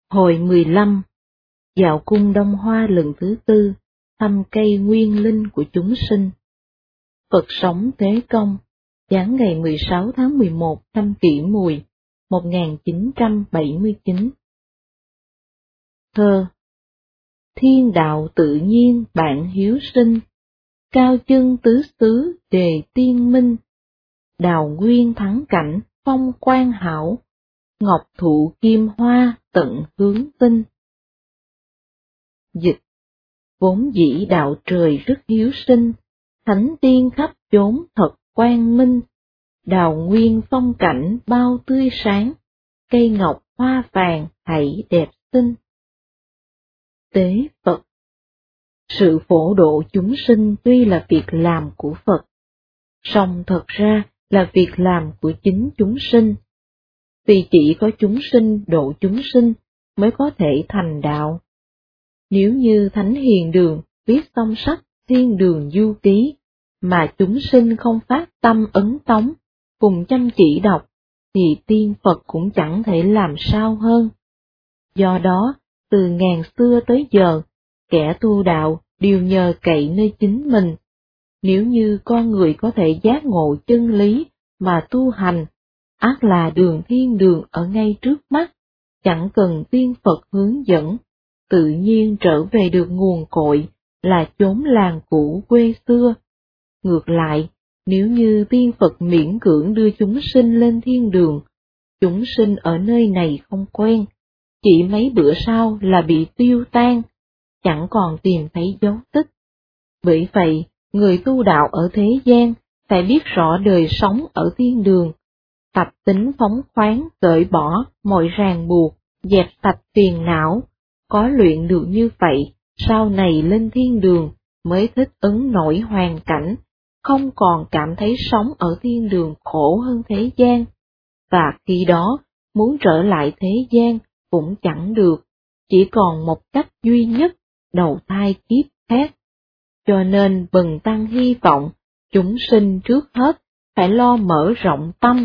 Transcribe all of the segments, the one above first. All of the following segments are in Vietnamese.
Hồi 15, dạo cung Đông Hoa lần thứ tư, thăm cây nguyên linh của chúng sinh. Phật sống Thế Công, giáng ngày 16 tháng 11 năm Kỷ Mùi, 1979. Thơ. Thiên đạo tự nhiên bạn hiếu sinh, cao chân tứ xứ đề tiên minh, đào nguyên thắng cảnh phong quan hảo, ngọc thụ kim hoa tận hướng tinh. Dịch. Vốn dĩ đạo trời rất hiếu sinh, thánh tiên khắp chốn thật quang minh, đào nguyên phong cảnh bao tươi sáng, cây ngọc hoa vàng hãy đẹp xinh. Tế Phật. Sự phổ độ chúng sinh tuy là việc làm của Phật, song thật ra là việc làm của chính chúng sinh. Vì chỉ có chúng sinh độ chúng sinh mới có thể thành đạo. Nếu như Thánh Hiền Đường viết xong sách Thiên Đường Du Ký, mà chúng sinh không phát tâm ấn tống, cùng chăm chỉ đọc, thì tiên Phật cũng chẳng thể làm sao hơn. Do đó, từ ngàn xưa tới giờ, kẻ tu đạo đều nhờ cậy nơi chính mình. Nếu như con người có thể giác ngộ chân lý mà tu hành, ắt là đường thiên đường ở ngay trước mắt, chẳng cần tiên Phật hướng dẫn, tự nhiên trở về được nguồn cội, là chốn làng cũ quê xưa. Ngược lại, nếu như tiên Phật miễn cưỡng đưa chúng sinh lên thiên đường, chúng sinh ở nơi này không quen, chỉ mấy bữa sau là bị tiêu tan, chẳng còn tìm thấy dấu tích. Bởi vậy, người tu đạo ở thế gian phải biết rõ đời sống ở thiên đường, tập tính phóng khoáng, cởi bỏ mọi ràng buộc, dẹp sạch phiền não. Có luyện được như vậy, sau này lên thiên đường mới thích ứng nổi hoàn cảnh, không còn cảm thấy sống ở thiên đường khổ hơn thế gian. Và khi đó, muốn trở lại thế gian cũng chẳng được, chỉ còn một cách duy nhất, đầu thai kiếp khác. Cho nên bần tăng hy vọng, chúng sinh trước hết phải lo mở rộng tâm.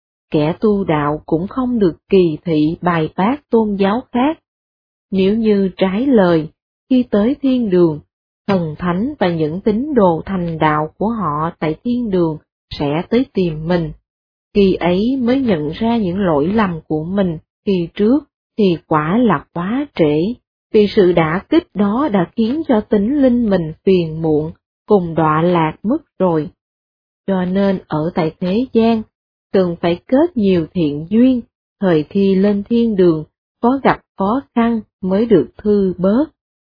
Kẻ tu đạo cũng không được kỳ thị bài bác tôn giáo khác. Nếu như trái lời, khi tới thiên đường, thần thánh và những tín đồ thành đạo của họ tại thiên đường sẽ tới tìm mình. Khi ấy mới nhận ra những lỗi lầm của mình khi trước thì quả là quá trễ, vì sự đả kích đó đã khiến cho tính linh mình phiền muộn, cùng đọa lạc mất rồi. Cho nên ở tại thế gian, cần phải kết nhiều thiện duyên, thời khi lên thiên đường, có gặp khó khăn mới được thư bớt.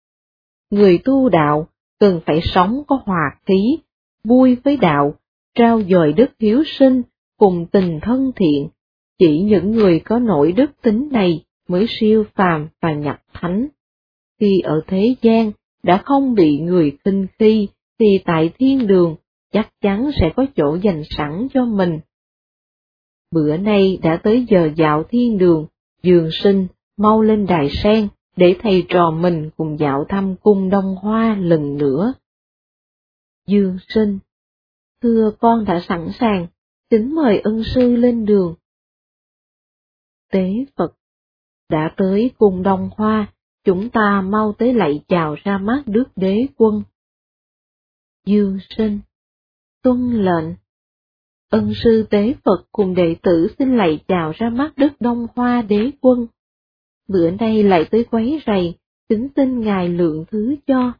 Người tu đạo cần phải sống có hòa khí, vui với đạo, trao dồi đức hiếu sinh, cùng tình thân thiện. Chỉ những người có nổi đức tính này mới siêu phàm và nhập thánh. Khi ở thế gian đã không bị người khinh khi, thì tại thiên đường chắc chắn sẽ có chỗ dành sẵn cho mình. Bữa nay đã tới giờ dạo thiên đường, Dương Sinh mau lên đài sen để thầy trò mình cùng dạo thăm cung Đông Hoa lần nữa. Dương Sinh. Thưa con đã sẵn sàng, kính mời ân sư lên đường. Tế Phật. Đã tới cung Đông Hoa, chúng ta mau tới lạy chào ra mắt Đức Đế Quân. Dương Sinh. Tuân lệnh. Ân sư Tế Phật cùng đệ tử xin lạy chào ra mắt Đức Đông Hoa Đế Quân. Bữa nay lại tới quấy rầy, kính xin ngài lượng thứ cho.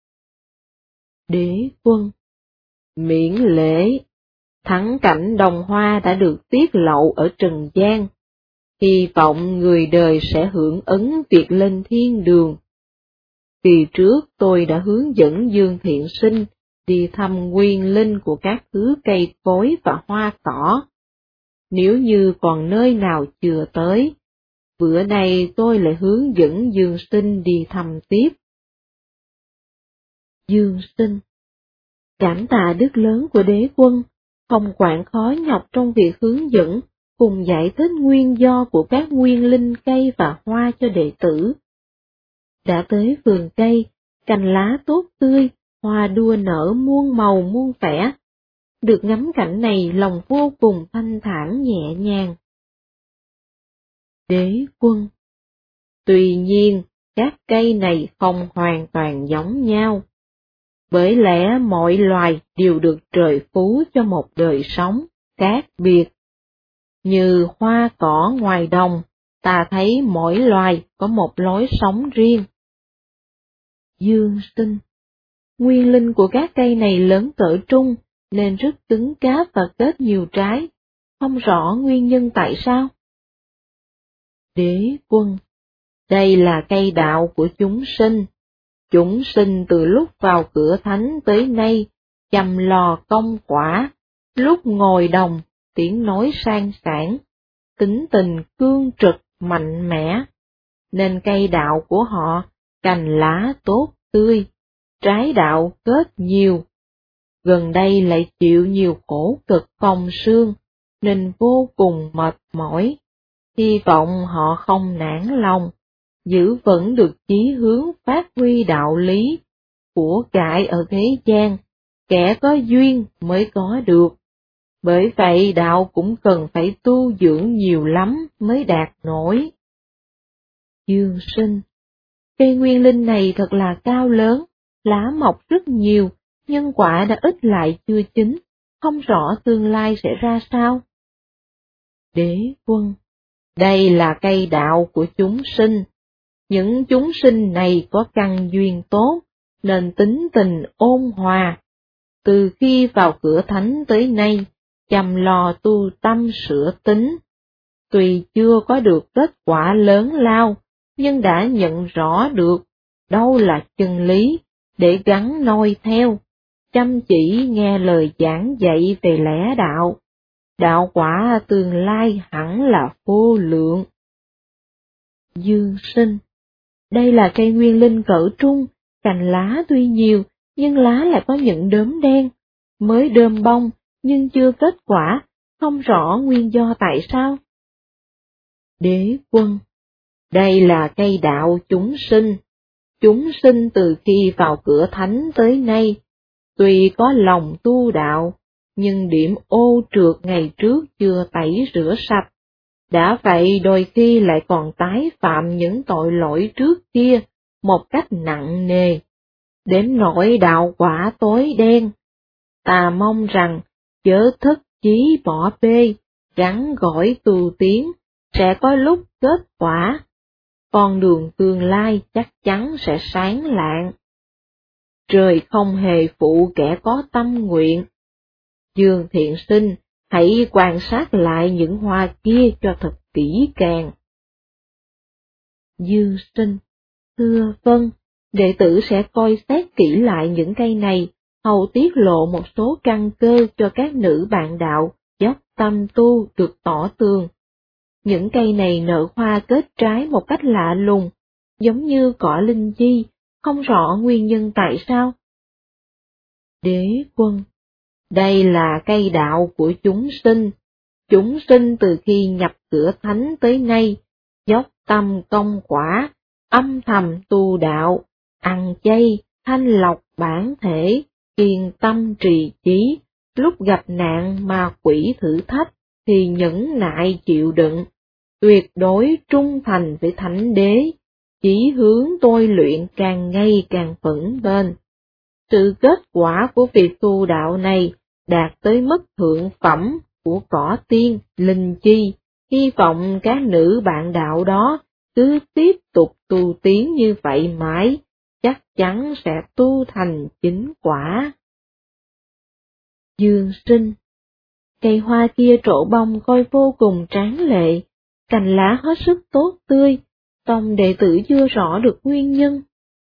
Đế Quân. Miễn lễ. Thắng cảnh Đông Hoa đã được tiết lộ ở trần gian. Hy vọng người đời sẽ hưởng ứng việc lên thiên đường. Kỳ trước tôi đã hướng dẫn Dương Thiện Sinh đi thăm nguyên linh của các thứ cây cối và hoa cỏ. Nếu như còn nơi nào chưa tới, bữa nay tôi lại hướng dẫn Dương Sinh đi thăm tiếp. Dương Sinh. Cảm tạ đức lớn của Đế Quân, không quản khó nhọc trong việc hướng dẫn, cùng giải thích nguyên do của các nguyên linh cây và hoa cho đệ tử. Đã tới vườn cây, cành lá tốt tươi, hoa đua nở muôn màu muôn vẻ. Được ngắm cảnh này lòng vô cùng thanh thản nhẹ nhàng. Đế Quân. Tuy nhiên, các cây này không hoàn toàn giống nhau. Bởi lẽ mọi loài đều được trời phú cho một đời sống khác biệt. Như hoa cỏ ngoài đồng, ta thấy mỗi loài có một lối sống riêng. Dương Sinh: Nguyên linh của các cây này lớn cỡ trung, nên rất cứng cáp và kết nhiều trái, không rõ nguyên nhân tại sao. Đế Quân: Đây là cây đạo của chúng sinh. Chúng sinh từ lúc vào cửa thánh tới nay, chăm lo công quả, lúc ngồi đồng, tiếng nói sang sảng, tính tình cương trực, mạnh mẽ, nên cây đạo của họ cành lá tốt tươi, trái đạo kết nhiều. Gần đây lại chịu nhiều khổ cực phòng sương, nên vô cùng mệt mỏi. Hy vọng họ không nản lòng, giữ vững được chí hướng phát huy đạo lý, của cải ở thế gian, kẻ có duyên mới có được. Bởi vậy đạo cũng cần phải tu dưỡng nhiều lắm mới đạt nổi. Dương Sinh: Cây nguyên linh này thật là cao lớn, lá mọc rất nhiều, nhưng quả đã ít lại chưa chín, không rõ tương lai sẽ ra sao. Đế Quân: Đây là cây đạo của chúng sinh. Những chúng sinh này có căn duyên tốt, nên tính tình ôn hòa. Từ khi vào cửa thánh tới nay, chăm lo tu tâm sửa tính. Tuy chưa có được kết quả lớn lao, nhưng đã nhận rõ được đâu là chân lý, để gắn noi theo, chăm chỉ nghe lời giảng dạy về lẽ đạo. Đạo quả tương lai hẳn là vô lượng. Dương Sinh: Đây là cây nguyên linh cỡ trung, cành lá tuy nhiều, nhưng lá lại có những đốm đen, mới đơm bông, nhưng chưa kết quả, không rõ nguyên do tại sao. Đế Quân: Đây là cây đạo chúng sinh. Chúng sinh từ khi vào cửa thánh tới nay, tuy có lòng tu đạo, nhưng điểm ô trượt ngày trước chưa tẩy rửa sạch. Đã vậy đôi khi lại còn tái phạm những tội lỗi trước kia một cách nặng nề, đến nỗi đạo quả tối đen. Ta mong rằng chớ thất chí bỏ bê, gắn gỏi tu tiến, sẽ có lúc kết quả. Con đường tương lai chắc chắn sẽ sáng lạng. Trời không hề phụ kẻ có tâm nguyện. Dương Thiện Sinh, hãy quan sát lại những hoa kia cho thật kỹ càng. Dương Sinh: Thưa vâng, đệ tử sẽ coi xét kỹ lại những cây này, hầu tiết lộ một số căn cơ cho các nữ bạn đạo dốc tâm tu được tỏ tường. Những cây này nở hoa kết trái một cách lạ lùng, giống như cỏ linh chi, không rõ nguyên nhân tại sao. Đế Quân: Đây là cây đạo của chúng sinh. Chúng sinh từ khi nhập cửa thánh tới nay, dốc tâm công quả, âm thầm tu đạo, ăn chay, thanh lọc bản thể, kiên tâm trì chí, lúc gặp nạn ma quỷ thử thách thì nhẫn nại chịu đựng, tuyệt đối trung thành với thánh đế, chỉ hướng tôi luyện càng ngày càng vững bền. Sự kết quả của việc tu đạo này đạt tới mức thượng phẩm của cỏ tiên, linh chi, hy vọng các nữ bạn đạo đó cứ tiếp tục tu tiến như vậy mãi, chắc chắn sẽ tu thành chính quả. Dương Sinh: Cây hoa kia trổ bông coi vô cùng tráng lệ, cành lá hết sức tốt tươi, tông đệ tử chưa rõ được nguyên nhân.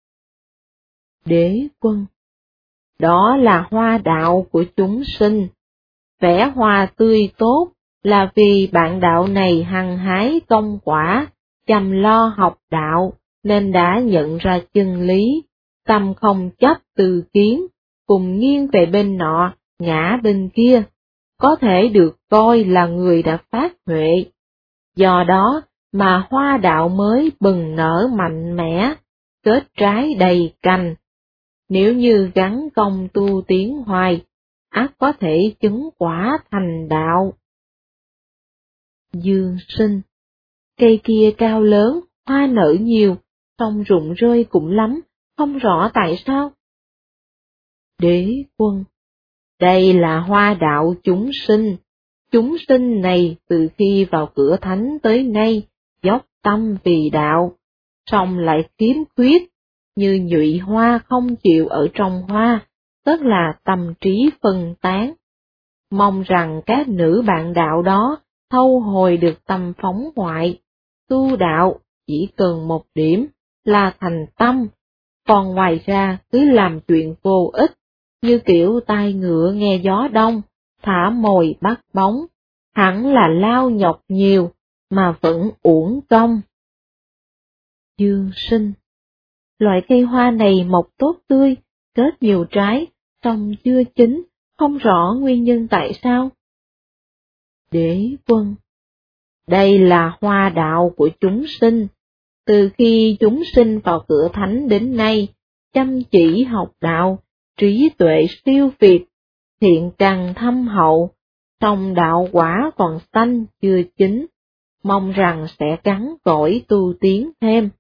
Đế Quân: Đó là hoa đạo của chúng sinh. Vẻ hoa tươi tốt là vì bạn đạo này hăng hái công quả, chăm lo học đạo, nên đã nhận ra chân lý, tâm không chấp từ kiến, cùng nghiêng về bên nọ, ngã bên kia, có thể được coi là người đã phát huệ. Do đó mà hoa đạo mới bừng nở mạnh mẽ, kết trái đầy cành. Nếu như gắn công tu tiến hoài, ắt có thể chứng quả thành đạo. Dương Sinh: Cây kia cao lớn, hoa nở nhiều, song rụng rơi cũng lắm, không rõ tại sao. Đế quân, đây là hoa đạo chúng sinh này từ khi vào cửa thánh tới nay, dốc tâm vì đạo, song lại khiếm khuyết, như nhụy hoa không chịu ở trong hoa, tức là tâm trí phân tán. Mong rằng các nữ bạn đạo đó thâu hồi được tâm phóng ngoại, tu đạo chỉ cần một điểm là thành tâm, còn ngoài ra cứ làm chuyện vô ích, như kiểu tai ngựa nghe gió đông, thả mồi bắt bóng, hẳn là lao nhọc nhiều, mà vẫn uổng công. Dương Sinh, loại cây hoa này mọc tốt tươi, kết nhiều trái, song chưa chín, không rõ nguyên nhân tại sao. Đế quân, đây là hoa đạo của chúng sinh, từ khi chúng sinh vào cửa thánh đến nay, chăm chỉ học đạo, trí tuệ siêu việt, thiện căn thâm hậu, song đạo quả còn xanh chưa chín, mong rằng sẽ gắn cỗi tu tiến thêm.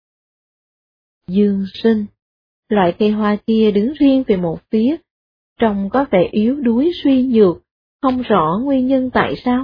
Dương Sinh, loại cây hoa kia đứng riêng về một phía, trông có vẻ yếu đuối suy nhược, không rõ nguyên nhân tại sao.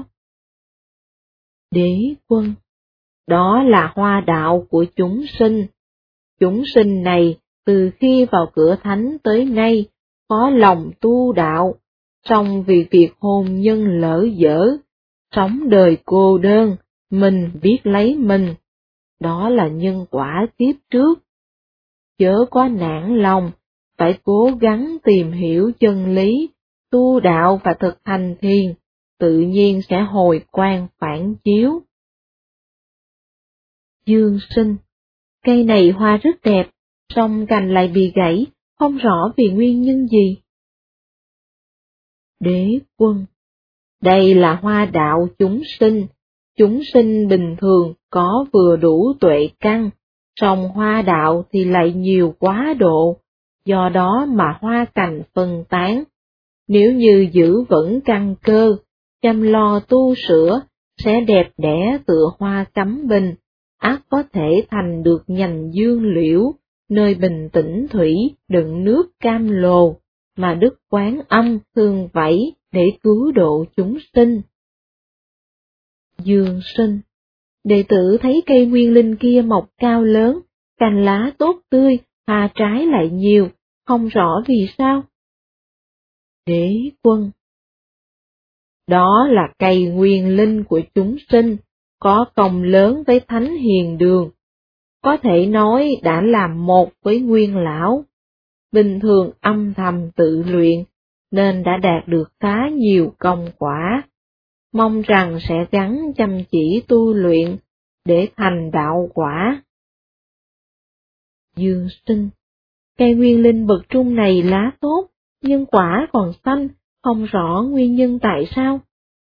Đế quân, đó là hoa đạo của chúng sinh này từ khi vào cửa thánh tới nay, có lòng tu đạo, song vì việc hôn nhân lỡ dở, sống đời cô đơn, mình biết lấy mình, đó là nhân quả kiếp trước. Chớ có nản lòng, phải cố gắng tìm hiểu chân lý, tu đạo và thực hành thiền, tự nhiên sẽ hồi quang phản chiếu. Dương Sinh, cây này hoa rất đẹp, song cành lại bị gãy, không rõ vì nguyên nhân gì. Đế quân, đây là hoa đạo chúng sinh bình thường có vừa đủ tuệ căn, song hoa đạo thì lại nhiều quá độ, do đó mà hoa cành phân tán. Nếu như giữ vững căn cơ, chăm lo tu sửa, sẽ đẹp đẽ tựa hoa cắm bình, ắt có thể thành được nhành dương liễu, nơi bình tĩnh thủy đựng nước cam lồ, mà Đức Quán Âm thường vẫy để cứu độ chúng sinh. Dương Sinh, đệ tử thấy cây nguyên linh kia mọc cao lớn, cành lá tốt tươi, hoa trái lại nhiều, không rõ vì sao. Đế quân, đó là cây nguyên linh của chúng sinh, có công lớn với thánh hiền đường, có thể nói đã làm một với nguyên lão. Bình thường âm thầm tự luyện, nên đã đạt được khá nhiều công quả. Mong rằng sẽ gắng chăm chỉ tu luyện, để thành đạo quả. Dương Sinh, cây nguyên linh bậc trung này lá tốt, nhưng quả còn xanh, không rõ nguyên nhân tại sao.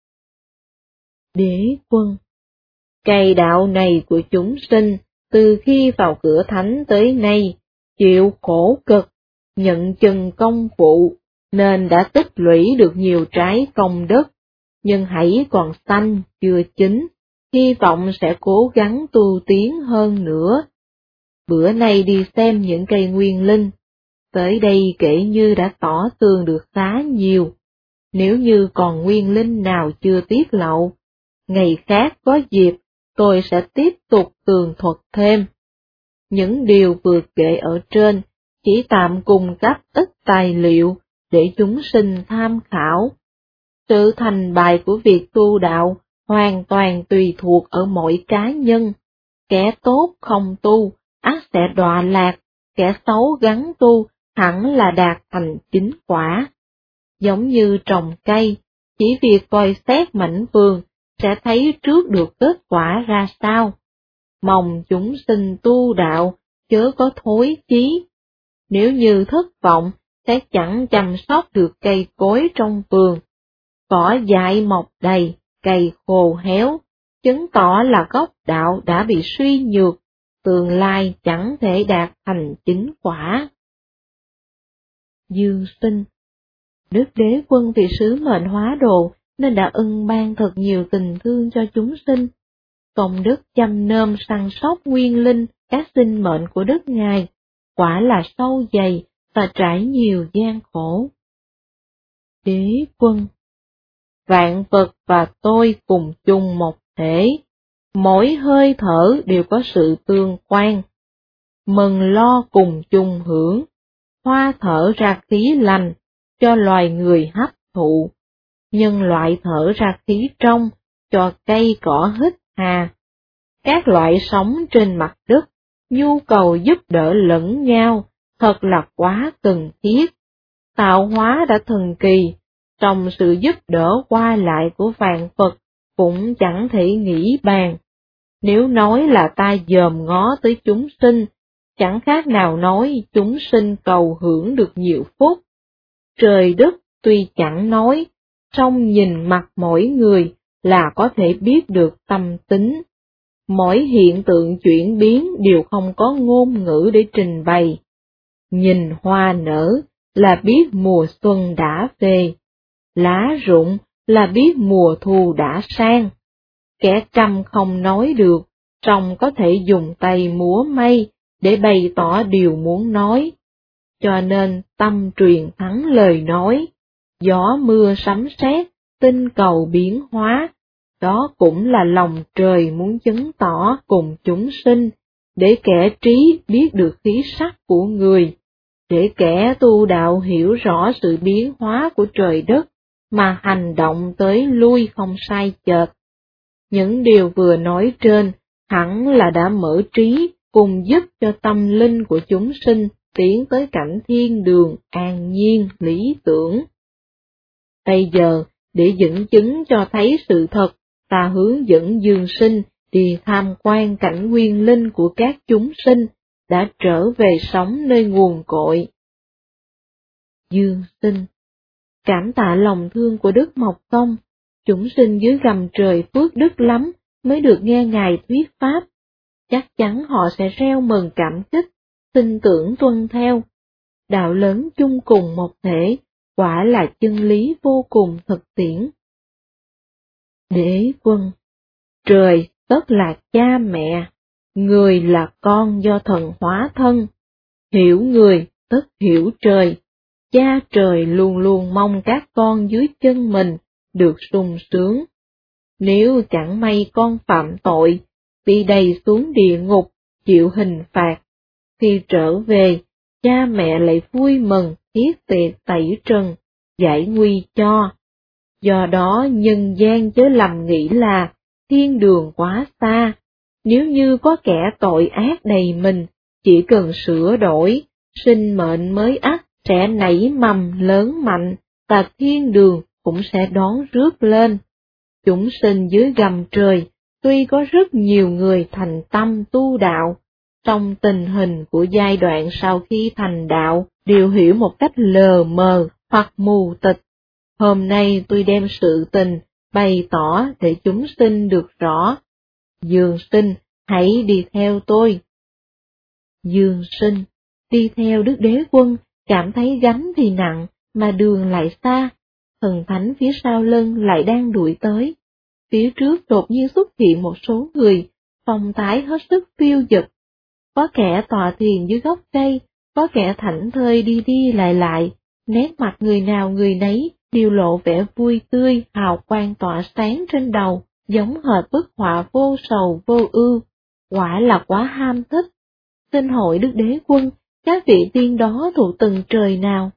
Đế quân, cây đạo này của chúng sinh, từ khi vào cửa thánh tới nay, chịu khổ cực, nhận chừng công vụ, nên đã tích lũy được nhiều trái công đức, nhưng hãy còn xanh, chưa chín, hy vọng sẽ cố gắng tu tiến hơn nữa. Bữa nay đi xem những cây nguyên linh, tới đây kể như đã tỏ tường được khá nhiều. Nếu như còn nguyên linh nào chưa tiết lộ, ngày khác có dịp, tôi sẽ tiếp tục tường thuật thêm. Những điều vừa kể ở trên chỉ tạm cung cấp ít tài liệu để chúng sinh tham khảo. Sự thành bại của việc tu đạo hoàn toàn tùy thuộc ở mỗi cá nhân. Kẻ tốt không tu, ắt sẽ đọa lạc, kẻ xấu gắng tu, hẳn là đạt thành chính quả. Giống như trồng cây, chỉ việc coi xét mảnh vườn, sẽ thấy trước được kết quả ra sao. Mong chúng sinh tu đạo, chớ có thối chí. Nếu như thất vọng, sẽ chẳng chăm sóc được cây cối trong vườn. Cỏ dại mọc đầy, cây khô héo, chứng tỏ là gốc đạo đã bị suy nhược, tương lai chẳng thể đạt thành chính quả. Dương Sinh, Đức Đế Quân vì sứ mệnh hóa độ nên đã ân ban thật nhiều tình thương cho chúng sinh. công đức chăm nom săn sóc nguyên linh các sinh mệnh của đất Ngài, quả là sâu dày và trải nhiều gian khổ. Đế quân: Vạn vật và tôi cùng chung một thể, mỗi hơi thở đều có sự tương quan. Mừng lo cùng chung hưởng, hoa thở ra khí lành, cho loài người hấp thụ, nhân loại thở ra khí trong, cho cây cỏ hít hà. Các loại sống trên mặt đất, nhu cầu giúp đỡ lẫn nhau, thật là quá cần thiết. Tạo hóa đã thần kỳ, trong sự giúp đỡ qua lại của vạn vật cũng chẳng thể nghĩ bàn. Nếu nói là ta dòm ngó tới chúng sinh, chẳng khác nào nói chúng sinh cầu hưởng được nhiều phúc. Trời đất tuy chẳng nói, song nhìn mặt mỗi người là có thể biết được tâm tính. Mỗi hiện tượng chuyển biến đều không có ngôn ngữ để trình bày. Nhìn hoa nở là biết mùa xuân đã về, lá rụng là biết mùa thu đã sang. Kẻ câm không nói được, song có thể dùng tay múa may để bày tỏ điều muốn nói. Cho nên tâm truyền thắng lời nói, gió mưa sấm sét, tinh cầu biến hóa, đó cũng là lòng trời muốn chứng tỏ cùng chúng sinh, để kẻ trí biết được khí sắc của người, để kẻ tu đạo hiểu rõ sự biến hóa của trời đất, mà hành động tới lui không sai chệch. Những điều vừa nói trên hẳn là đã mở trí cùng giúp cho tâm linh của chúng sinh tiến tới cảnh thiên đường an nhiên lý tưởng. Bây giờ, để dẫn chứng cho thấy sự thật, ta hướng dẫn Dương Sinh đi tham quan cảnh nguyên linh của các chúng sinh đã trở về sống nơi nguồn cội. Dương Sinh: Cảm tạ lòng thương của Đức Mộc Công, chúng sinh dưới gầm trời phước đức lắm mới được nghe Ngài thuyết pháp. Chắc chắn họ sẽ reo mừng cảm kích, tin tưởng tuân theo. Đạo lớn chung cùng một thể, quả là chân lý vô cùng thực tiễn. Đế quân: Trời tất là cha mẹ, người là con do thần hóa thân. Hiểu người tất hiểu trời, cha trời luôn luôn mong các con dưới chân mình được sung sướng. Nếu chẳng may con phạm tội, bị đầy xuống địa ngục, chịu hình phạt, khi trở về, cha mẹ lại vui mừng thiết tiệc tẩy trần, giải nguy cho. Do đó nhân gian chớ lầm nghĩ là thiên đường quá xa, nếu như có kẻ tội ác đầy mình, chỉ cần sửa đổi, sinh mệnh mới ắt sẽ nảy mầm lớn mạnh, và thiên đường cũng sẽ đón rước lên. Chúng sinh dưới gầm trời, tuy có rất nhiều người thành tâm tu đạo, trong tình hình của giai đoạn sau khi thành đạo đều hiểu một cách lờ mờ hoặc mù tịch. Hôm nay tôi đem sự tình bày tỏ để chúng sinh được rõ. Dương Sinh, hãy đi theo tôi. Dương Sinh đi theo Đức Đế Quân, cảm thấy gánh thì nặng, mà đường lại xa. Thần thánh phía sau lưng lại đang đuổi tới. Phía trước đột nhiên xuất hiện một số người, phong thái hết sức phiêu dật. Có kẻ tọa thiền dưới gốc cây, có kẻ thảnh thơi đi đi lại, nét mặt người nào người nấy đều lộ vẻ vui tươi, hào quang tỏa sáng trên đầu, giống hệt bức họa vô sầu vô ưu. Quả là quá ham thích. Xin hỏi Đức Đế Quân, các vị tiên đó thuộc từng trời nào?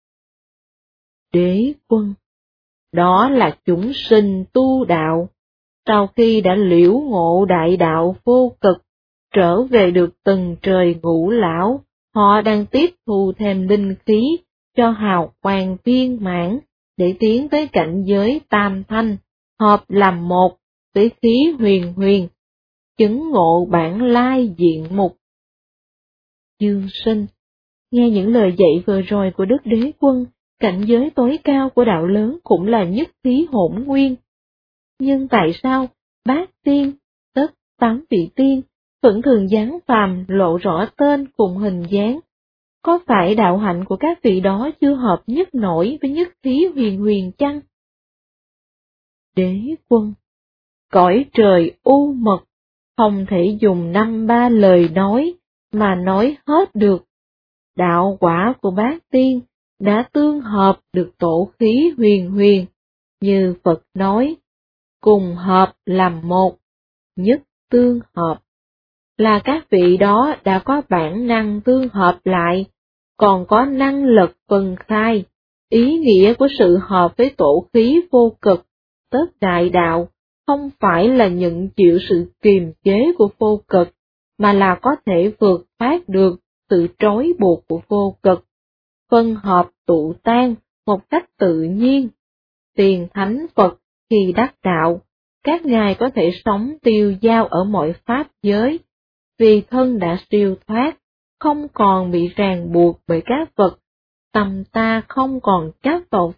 Đế Quân: Đó là chúng sinh tu đạo, sau khi đã liễu ngộ đại đạo vô cực, trở về được từng trời ngũ lão, họ đang tiếp thu thêm linh khí cho hào quang viên mãn, để tiến tới cảnh giới tam thanh, hợp làm một với khí huyền huyền, chứng ngộ bản lai diện mục. Dương Sinh nghe những lời dạy vừa rồi của Đức Đế Quân, cảnh giới tối cao của đạo lớn cũng là nhất khí hỗn nguyên. Nhưng tại sao bát tiên, tất 8 vị tiên, vẫn thường giáng phàm lộ rõ tên cùng hình dáng? Có phải đạo hạnh của các vị đó chưa hợp nhất nổi với nhất khí huyền huyền chăng? Đế Quân: Cõi trời u mật không thể dùng 5-3 lời nói mà nói hết được. Đạo quả của bát tiên đã tương hợp được tổ khí huyền huyền, như Phật nói, cùng hợp làm một, nhất tương hợp. Là các vị đó đã có bản năng tương hợp lại, còn có năng lực phân khai. Ý nghĩa của sự hợp với tổ khí vô cực, tất đại đạo, không phải là nhận chịu sự kiềm chế của vô cực, mà là có thể vượt thoát được sự trói buộc của vô cực, phân hợp tụ tan một cách tự nhiên. Tiền thánh Phật khi đắc đạo, các ngài có thể sống tiêu dao ở mọi pháp giới, vì thân đã siêu thoát, không còn bị ràng buộc bởi các vật, tâm ta không còn chấp vào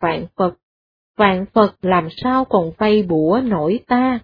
vạn Phật làm sao còn vây bủa nổi ta.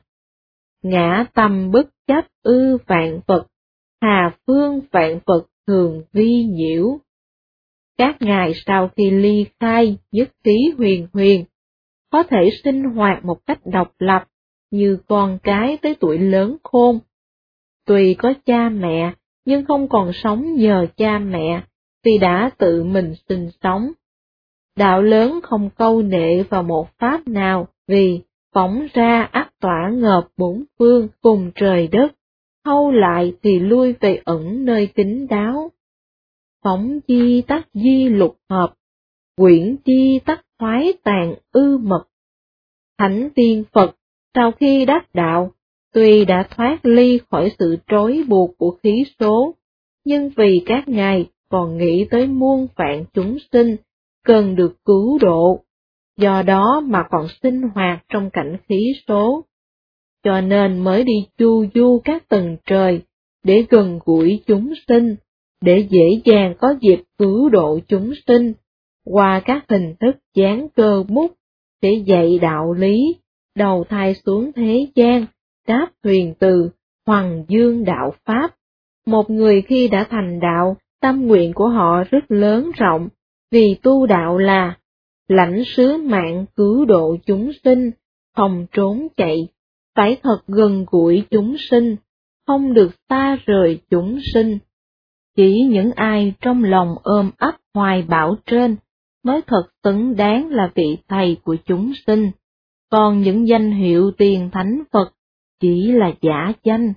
Ngã tâm bất chấp vạn Phật, hà phương vạn Phật thường vi nhiễu. Các ngài sau khi ly khai nhất khí huyền huyền, có thể sinh hoạt một cách độc lập, như con cái tới tuổi lớn khôn. Tuy có cha mẹ, nhưng không còn sống nhờ cha mẹ, vì đã tự mình sinh sống. Đạo lớn không câu nệ vào một pháp nào, vì phóng ra ắt tỏa ngợp bốn phương cùng trời đất, thâu lại thì lui về ẩn nơi kín đáo. Phóng chi tắc di lục hợp, quyển chi tắc thoái tàn mật. Thánh tiên Phật, sau khi đắc đạo, tuy đã thoát ly khỏi sự trói buộc của khí số, nhưng vì các ngài còn nghĩ tới muôn vạn chúng sinh, cần được cứu độ, do đó mà còn sinh hoạt trong cảnh khí số. Cho nên mới đi chu du các tầng trời, để gần gũi chúng sinh, để dễ dàng có dịp cứu độ chúng sinh, qua các hình thức dán cơ bút, để dạy đạo lý, đầu thai xuống thế gian, đáp thuyền từ, hoằng dương đạo Pháp. Một người khi đã thành đạo, tâm nguyện của họ rất lớn rộng, vì tu đạo là lãnh sứ mạng cứu độ chúng sinh, không trốn chạy, phải thật gần gũi chúng sinh, không được xa rời chúng sinh. Chỉ những ai trong lòng ôm ấp hoài bão trên mới thật xứng đáng là vị thầy của chúng sinh, còn những danh hiệu tiền thánh Phật chỉ là giả danh.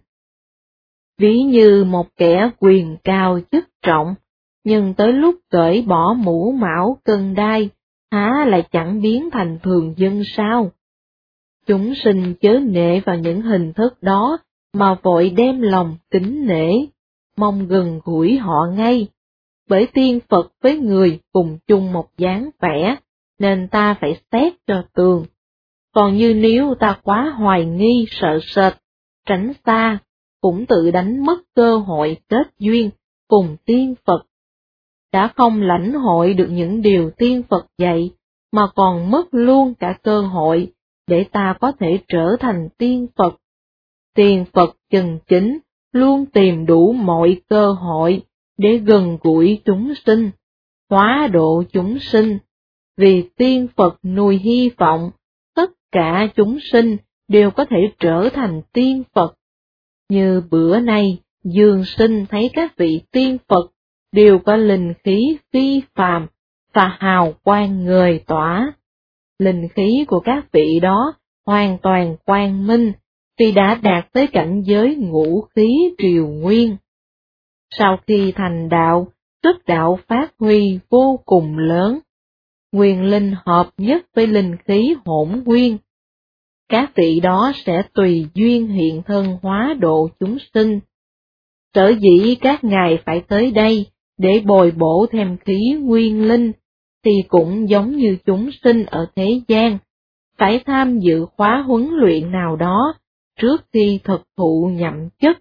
Ví như một kẻ quyền cao chức trọng, nhưng tới lúc cởi bỏ mũ mão cân đai, há lại chẳng biến thành thường dân sao? Chúng sinh chớ nể vào những hình thức đó, mà vội đem lòng kính nể, mong gần gũi họ ngay. Bởi tiên Phật với người cùng chung một dáng vẻ, nên ta phải xét cho tường. Còn như nếu ta quá hoài nghi sợ sệt, tránh xa, cũng tự đánh mất cơ hội kết duyên cùng tiên Phật. Đã không lãnh hội được những điều tiên Phật dạy, mà còn mất luôn cả cơ hội để ta có thể trở thành tiên Phật. Tiên Phật chân chính luôn tìm đủ mọi cơ hội để gần gũi chúng sinh, hóa độ chúng sinh, vì tiên Phật nuôi hy vọng tất cả chúng sinh đều có thể trở thành tiên Phật. Như bữa nay, Dương Sinh thấy các vị tiên Phật đều có linh khí phi phàm và hào quang ngời tỏa. Linh khí của các vị đó hoàn toàn quang minh, vì đã đạt tới cảnh giới ngũ khí triều nguyên. Sau khi thành đạo, sức đạo phát huy vô cùng lớn, nguyên linh hợp nhất với linh khí hỗn nguyên. Các vị đó sẽ tùy duyên hiện thân hóa độ chúng sinh. Sở dĩ các ngài phải tới đây để bồi bổ thêm khí nguyên linh, thì cũng giống như chúng sinh ở thế gian, phải tham dự khóa huấn luyện nào đó trước khi thực thụ nhậm chức.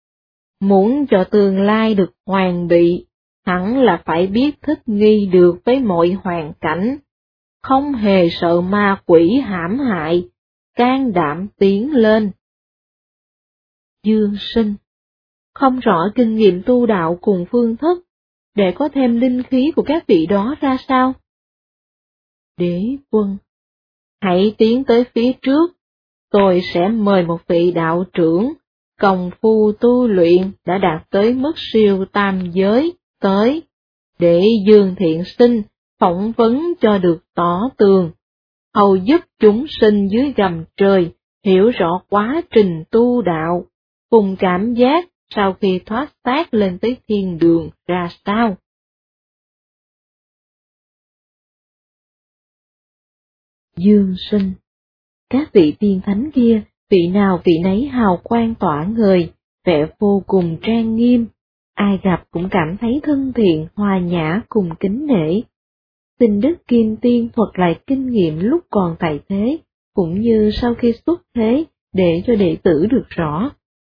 Muốn cho tương lai được hoàn bị, hẳn là phải biết thích nghi được với mọi hoàn cảnh, không hề sợ ma quỷ hãm hại, can đảm tiến lên. Dương Sinh không rõ kinh nghiệm tu đạo cùng phương thức, để có thêm linh khí của các vị đó ra sao? Đế Quân, hãy tiến tới phía trước, tôi sẽ mời một vị đạo trưởng, công phu tu luyện đã đạt tới mức siêu tam giới, tới, để Dương Thiện Sinh phỏng vấn cho được tỏ tường, hầu giúp chúng sinh dưới gầm trời hiểu rõ quá trình tu đạo, cùng cảm giác sau khi thoát xác lên tới thiên đường ra sao. Dương Sinh: các vị tiên thánh kia, vị nào vị nấy hào quang tỏa ngời, vẻ vô cùng trang nghiêm, ai gặp cũng cảm thấy thân thiện, hòa nhã cùng kính nể. Xin Đức Kim Tiên thuật lại kinh nghiệm lúc còn tại thế, cũng như sau khi xuất thế, để cho đệ tử được rõ.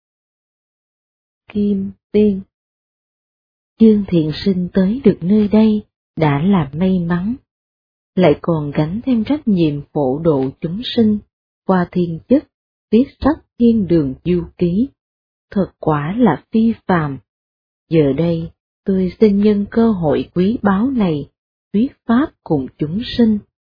Kim Tiên: Dương Thiện Sinh tới được nơi đây, đã là may mắn, lại còn gánh thêm trách nhiệm phổ độ chúng sinh, qua thiên chức, viết sách thiên đường du ký, thật quả là phi phàm. Giờ đây, tôi xin nhân cơ hội quý báu này, thuyết pháp cùng chúng sinh.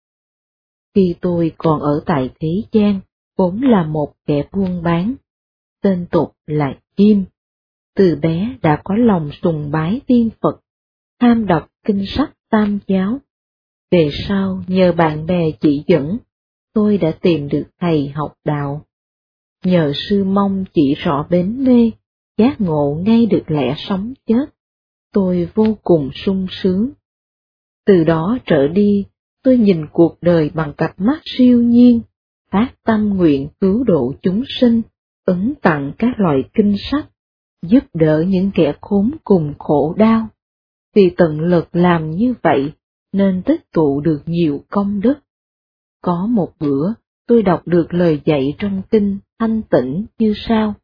Khi tôi còn ở tại thế gian, vốn là một kẻ buôn bán, tên tục là Chim. Từ bé đã có lòng sùng bái tiên Phật, tham đọc kinh sách Tam giáo. Về sau nhờ bạn bè chỉ dẫn, tôi đã tìm được thầy học đạo. Nhờ sư mong chỉ rõ bến mê, giác ngộ ngay được lẽ sống chết, tôi vô cùng sung sướng. Từ đó trở đi, tôi nhìn cuộc đời bằng cặp mắt siêu nhiên, phát tâm nguyện cứu độ chúng sinh, ấn tặng các loại kinh sách, giúp đỡ những kẻ khốn cùng khổ đau. Vì tận lực làm như vậy, nên tích tụ được nhiều công đức. Có một bữa, tôi đọc được lời dạy trong kinh Thanh Tĩnh như sau: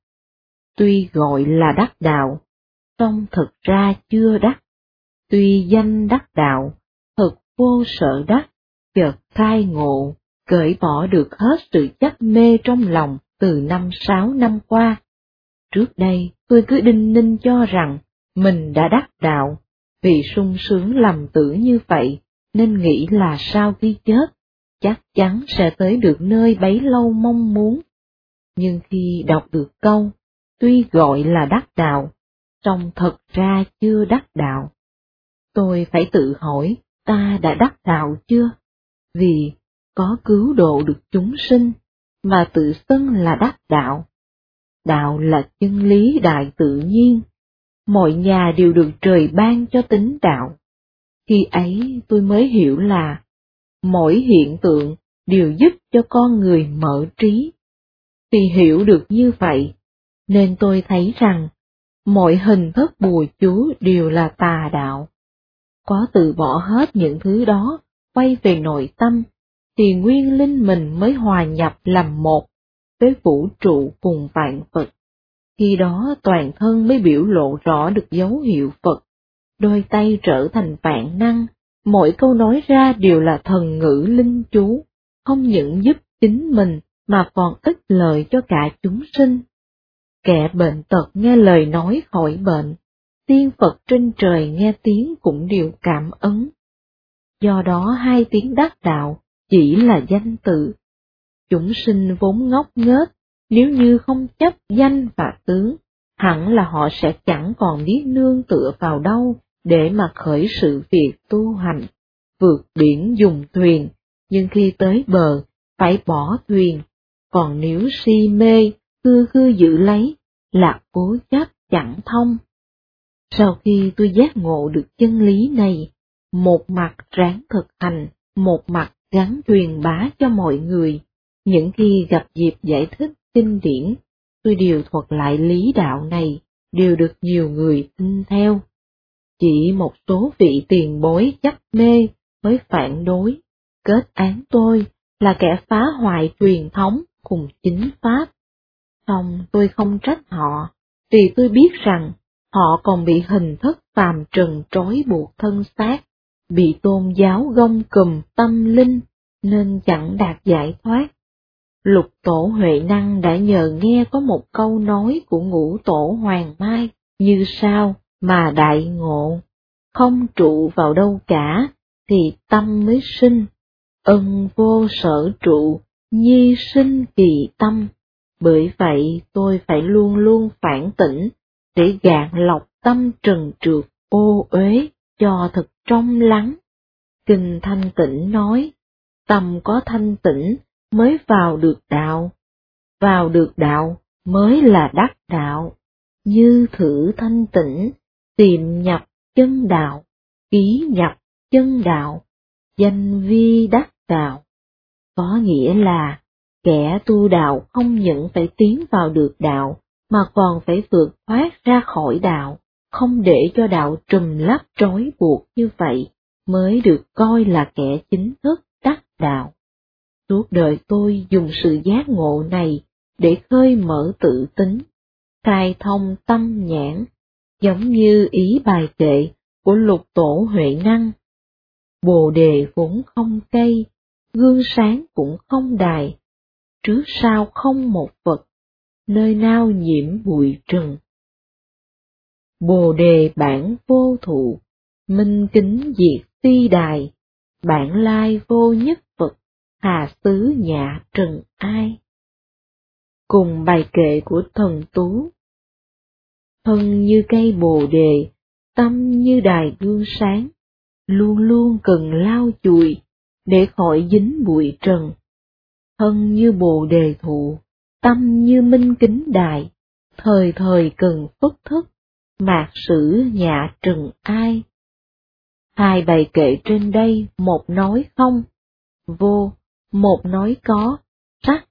tuy gọi là đắc đạo, song thực ra chưa đắc. Tuy danh đắc đạo, thực vô sở đắc, chợt khai ngộ, cởi bỏ được hết sự chấp mê trong lòng từ 5-6 năm qua. Trước đây, tôi cứ đinh ninh cho rằng mình đã đắc đạo, vì sung sướng lầm tưởng như vậy, nên nghĩ là sau khi chết, chắc chắn sẽ tới được nơi bấy lâu mong muốn. Nhưng khi đọc được câu, tuy gọi là đắc đạo, song thật ra chưa đắc đạo, tôi phải tự hỏi ta đã đắc đạo chưa? Vì có cứu độ được chúng sinh, mà tự xưng là đắc đạo. Đạo là chân lý đại tự nhiên, mọi nhà đều được trời ban cho tính đạo. Khi ấy tôi mới hiểu là, mỗi hiện tượng đều giúp cho con người mở trí. Vì hiểu được như vậy, nên tôi thấy rằng, mọi hình thức bùa chú đều là tà đạo. Có từ bỏ hết những thứ đó, quay về nội tâm, thì nguyên linh mình mới hòa nhập làm một với vũ trụ cùng vạn vật. Khi đó toàn thân mới biểu lộ rõ được dấu hiệu Phật, đôi tay trở thành vạn năng, mỗi câu nói ra đều là thần ngữ linh chú, không những giúp chính mình mà còn ích lợi cho cả chúng sinh. Kẻ bệnh tật nghe lời nói khỏi bệnh, tiên Phật trên trời nghe tiếng cũng đều cảm ứng. Do đó hai tiếng đắc đạo chỉ là danh tự. Chúng sinh vốn ngốc nghếch, nếu như không chấp danh và tướng, hẳn là họ sẽ chẳng còn biết nương tựa vào đâu để mà khởi sự việc tu hành, vượt biển dùng thuyền, nhưng khi tới bờ, phải bỏ thuyền, còn nếu si mê, khư khư giữ lấy, lạc cố chấp chẳng thông. Sau khi tôi giác ngộ được chân lý này, một mặt ráng thực hành, một mặt gắng truyền bá cho mọi người, những khi gặp dịp giải thích kinh điển, tôi đều thuật lại lý đạo này, đều được nhiều người tin theo. Chỉ một số vị tiền bối chấp mê mới phản đối, kết án tôi là kẻ phá hoại truyền thống cùng chính pháp. Song tôi không trách họ, vì tôi biết rằng họ còn bị hình thức phàm trần trói buộc thân xác, bị tôn giáo gông cùm tâm linh, nên chẳng đạt giải thoát. Lục tổ Huệ Năng đã nhờ nghe có một câu nói của ngũ tổ Hoàng Mai như sau mà đại ngộ: không trụ vào đâu cả, thì tâm mới sinh, ân vô sở trụ, nhi sinh kỳ tâm, Bởi vậy tôi phải luôn luôn phản tỉnh, để gạn lọc tâm trần trượt, ô uế, cho thật trong lắng. Kinh Thanh Tịnh nói, tâm có thanh tịnh mới vào được đạo mới là đắc đạo. Như thử thanh tịnh, tìm nhập chân đạo, ký nhập chân đạo, danh vi đắc đạo. Có nghĩa là, kẻ tu đạo không những phải tiến vào được đạo, mà còn phải vượt thoát ra khỏi đạo, không để cho đạo trùm lắp trói buộc như vậy, mới được coi là kẻ chính thức đắc đạo. Suốt đời tôi dùng sự giác ngộ này để khơi mở tự tính, khai thông tâm nhãn, giống như ý bài kệ của Lục Tổ Huệ Năng. Bồ đề vốn không cây, gương sáng cũng không đài, trước sau không một vật, nơi nào nhiễm bụi trần. Bồ đề bản vô thụ, minh kính diệt si đài, bản lai vô nhất vật, hà xứ nhạ trần ai. Cùng bài kệ của Thần Tú. Thân như cây bồ đề, tâm như đài gương sáng, luôn luôn cần lau chùi, để khỏi dính bụi trần. Thân như bồ đề thụ, tâm như minh kính đài, thời thời cần phất thức, mạt sử nhạ trần ai. Hai bài kệ trên đây, một nói không, vô, một nói có, sắc.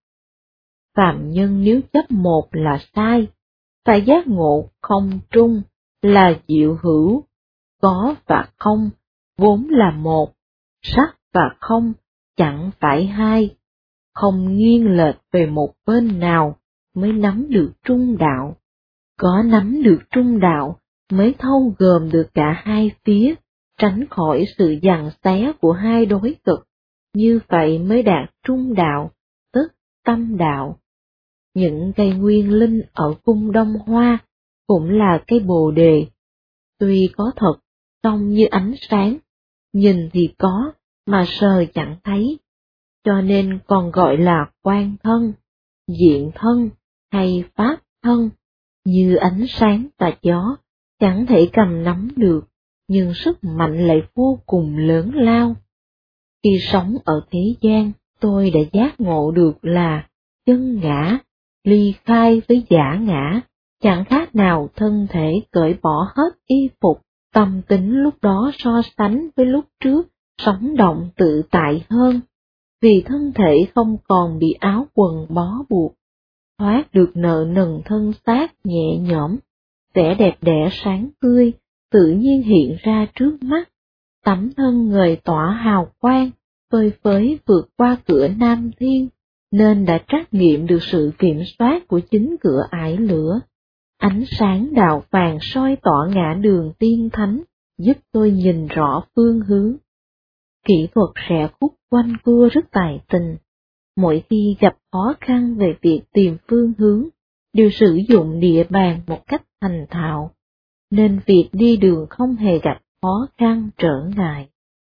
Phạm nhân nếu chấp một là sai, phải giác ngộ không trung là diệu hữu, có và không vốn là một, sắc và không chẳng phải hai, không nghiêng lệch về một bên nào mới nắm được trung đạo, có nắm được trung đạo mới thâu gồm được cả hai phía, tránh khỏi sự giằng xé của hai đối cực, như vậy mới đạt trung đạo, tức tâm đạo. Những cây nguyên linh ở cung Đông Hoa cũng là cây bồ đề, tuy có thật, trông như ánh sáng, nhìn thì có, mà sờ chẳng thấy, cho nên còn gọi là quan thân, diện thân hay pháp thân, như ánh sáng và gió, chẳng thể cầm nắm được, nhưng sức mạnh lại vô cùng lớn lao. Khi sống ở thế gian, tôi đã giác ngộ được là chân ngã, ly khai với giả ngã, chẳng khác nào thân thể cởi bỏ hết y phục, tâm tính lúc đó so sánh với lúc trước, sống động tự tại hơn, vì thân thể không còn bị áo quần bó buộc, thoát được nợ nần thân xác nhẹ nhõm, vẻ đẹp đẽ sáng tươi, tự nhiên hiện ra trước mắt, tấm thân ngời tỏa hào quang, phơi phới vượt qua cửa Nam Thiên, nên đã trắc nghiệm được sự kiểm soát của chính cửa ải lửa. Ánh sáng đạo vàng soi tỏ ngã đường tiên thánh, giúp tôi nhìn rõ phương hướng. Kỹ thuật rẽ khúc quanh cua rất tài tình. Mỗi khi gặp khó khăn về việc tìm phương hướng, đều sử dụng địa bàn một cách thành thạo, nên việc đi đường không hề gặp khó khăn trở ngại.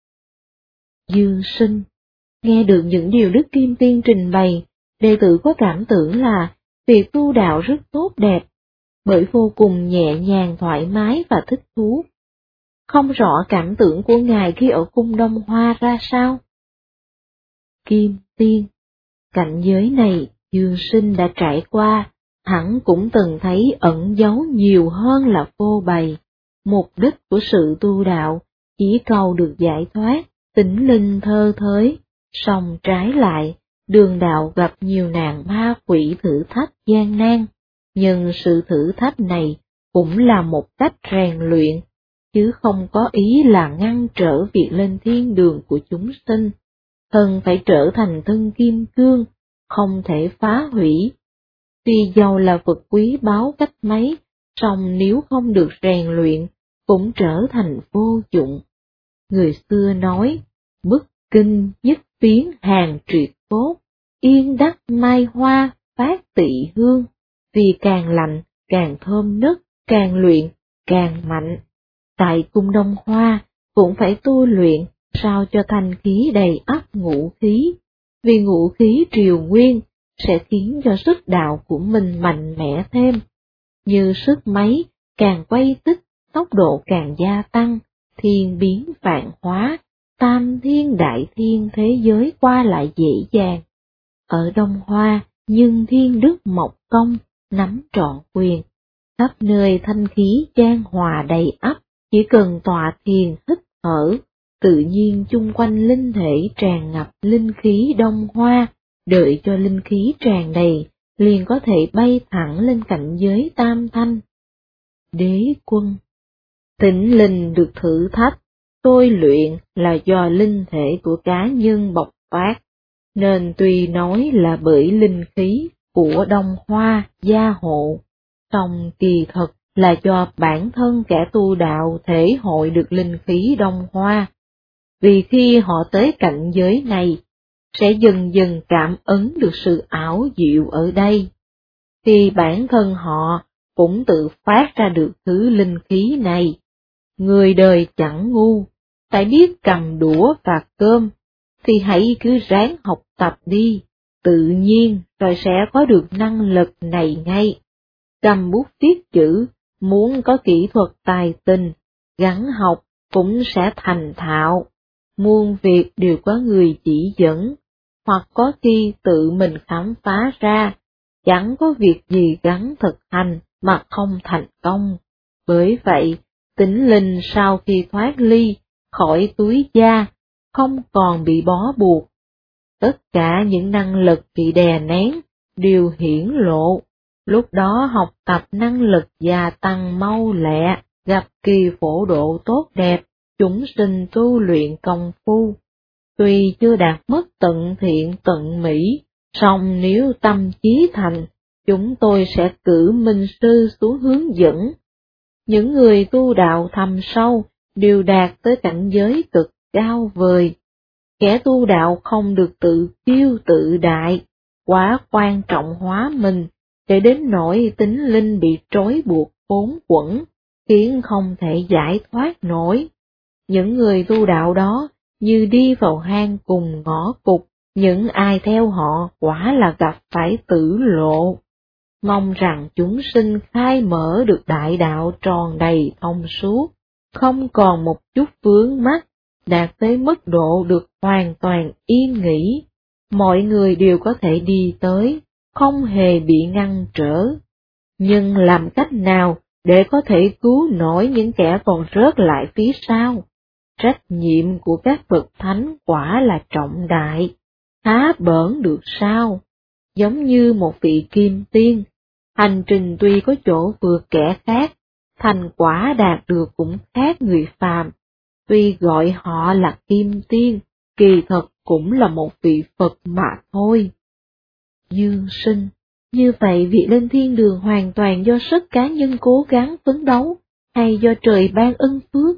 Dương Sinh nghe được những điều Đức Kim Tiên trình bày, đệ tử có cảm tưởng là việc tu đạo rất tốt đẹp, bởi vô cùng nhẹ nhàng thoải mái và thích thú. Không rõ cảm tưởng của Ngài khi ở cung Đông Hoa ra sao? Kim Tiên, cảnh giới này Dương Sinh đã trải qua, hẳn cũng từng thấy ẩn giấu nhiều hơn là phô bày. Mục đích của sự tu đạo chỉ cầu được giải thoát, tỉnh linh thơ thới, song trái lại, đường đạo gặp nhiều nạn ma quỷ thử thách gian nan, nhưng sự thử thách này cũng là một cách rèn luyện, chứ không có ý là ngăn trở việc lên thiên đường của chúng sinh. Thân phải trở thành thân kim cương, không thể phá hủy. Tuy dầu là vật quý báu cách mấy, song nếu không được rèn luyện, cũng trở thành vô dụng. Người xưa nói, bức kinh nhất phiến hàng triệt cốt, yên đắc mai hoa phát tị hương, vì càng lạnh, càng thơm nức, càng luyện, càng mạnh. Tại cung Đông Hoa, cũng phải tu luyện, sao cho thanh khí đầy ắp ngũ khí, vì ngũ khí triều nguyên, sẽ khiến cho sức đạo của mình mạnh mẽ thêm. Như sức máy càng quay tích, tốc độ càng gia tăng, thiên biến vạn hóa, tam thiên đại thiên thế giới qua lại dễ dàng. Ở Đông Hoa, nhưng thiên đức mộc công, nắm trọn quyền. Khắp nơi thanh khí chan hòa đầy ắp, chỉ cần tọa thiền hít thở, tự nhiên chung quanh linh thể tràn ngập linh khí Đông Hoa, đợi cho linh khí tràn đầy, liền có thể bay thẳng lên cảnh giới tam thanh. Đế quân, tĩnh linh được thử thách, tôi luyện là do linh thể của cá nhân bộc phát, nên tuy nói là bởi linh khí của Đông Hoa gia hộ, song kỳ thực là do bản thân kẻ tu đạo thể hội được linh khí Đông Hoa. Vì khi họ tới cảnh giới này, sẽ dần dần cảm ứng được sự ảo diệu ở đây. Khi bản thân họ cũng tự phát ra được thứ linh khí này, người đời chẳng ngu, phải biết cầm đũa và cơm, thì hãy cứ ráng học tập đi, tự nhiên rồi sẽ có được năng lực này ngay. Cầm bút viết chữ, muốn có kỹ thuật tài tình, gắng học cũng sẽ thành thạo. Muôn việc đều có người chỉ dẫn, hoặc có khi tự mình khám phá ra, chẳng có việc gì gắng thực hành mà không thành công. Bởi vậy, Tĩnh Linh sau khi thoát ly khỏi túi da, không còn bị bó buộc. Tất cả những năng lực bị đè nén đều hiển lộ, lúc đó học tập năng lực gia tăng mau lẹ, gặp kỳ phổ độ tốt đẹp, chúng sinh tu luyện công phu. Tuy chưa đạt mức tận thiện tận mỹ, song nếu tâm chí thành, chúng tôi sẽ cử minh sư xuống hướng dẫn. Những người tu đạo thầm sâu đều đạt tới cảnh giới cực cao vời. Kẻ tu đạo không được tự kiêu tự đại, quá quan trọng hóa mình, để đến nỗi tính linh bị trói buộc bốn quẩn, khiến không thể giải thoát nổi. Những người tu đạo đó như đi vào hang cùng ngõ cụt, những ai theo họ quả là gặp phải tử lộ. Mong rằng chúng sinh khai mở được đại đạo tròn đầy thông suốt, không còn một chút vướng mắc, đạt tới mức độ được hoàn toàn yên nghỉ, mọi người đều có thể đi tới, không hề bị ngăn trở. Nhưng làm cách nào để có thể cứu nổi những kẻ còn rớt lại phía sau? Trách nhiệm của các bậc thánh quả là trọng đại, há bỡn được sao? Giống như một vị kim tiên, hành trình tuy có chỗ vượt kẻ khác, thành quả đạt được cũng khác người phàm. Tuy gọi họ là kim tiên, kỳ thật cũng là một vị Phật mà thôi. Dương sinh, như vậy việc lên thiên đường hoàn toàn do sức cá nhân cố gắng phấn đấu, hay do trời ban ân phước?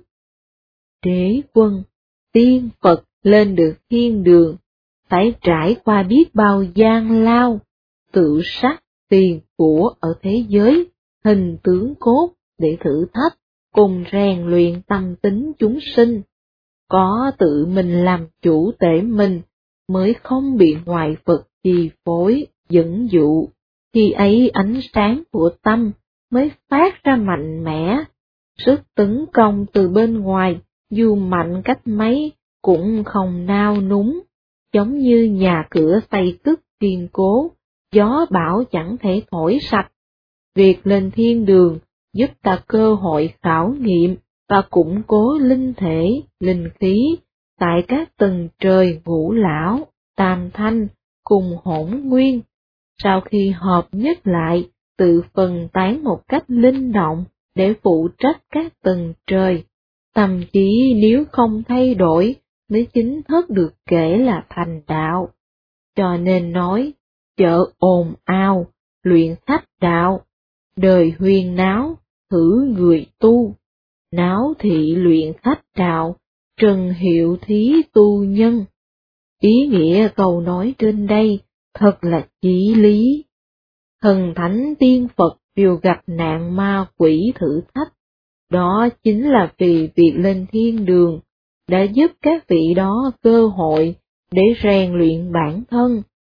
Đế quân, tiên Phật lên được thiên đường, phải trải qua biết bao gian lao, tự sắc, tiền của ở thế giới, hình tướng cốt để thử thách, cùng rèn luyện tâm tính chúng sinh. Có tự mình làm chủ tể mình, mới không bị ngoại vật chi phối, dẫn dụ, khi ấy ánh sáng của tâm mới phát ra mạnh mẽ. Sức tấn công từ bên ngoài, dù mạnh cách mấy, cũng không nao núng, giống như nhà cửa xây cất kiên cố, gió bão chẳng thể thổi sạch. Việc lên thiên đường giúp ta cơ hội khảo nghiệm và củng cố linh thể, linh khí, tại các tầng trời ngũ lão, tam thanh, cùng hỗn nguyên. Sau khi hợp nhất lại, tự phân tán một cách linh động để phụ trách các tầng trời, thậm chí nếu không thay đổi mới chính thức được kể là thành đạo. Cho nên nói, chợ ồn ào, luyện khách đạo, đời huyên náo, thử người tu, náo thị luyện khách đạo, trần hiệu thí tu nhân. Ý nghĩa câu nói trên đây thật là chí lý. Thần thánh tiên Phật đều gặp nạn ma quỷ thử thách, đó chính là vì việc lên thiên đường đã giúp các vị đó cơ hội để rèn luyện bản thân.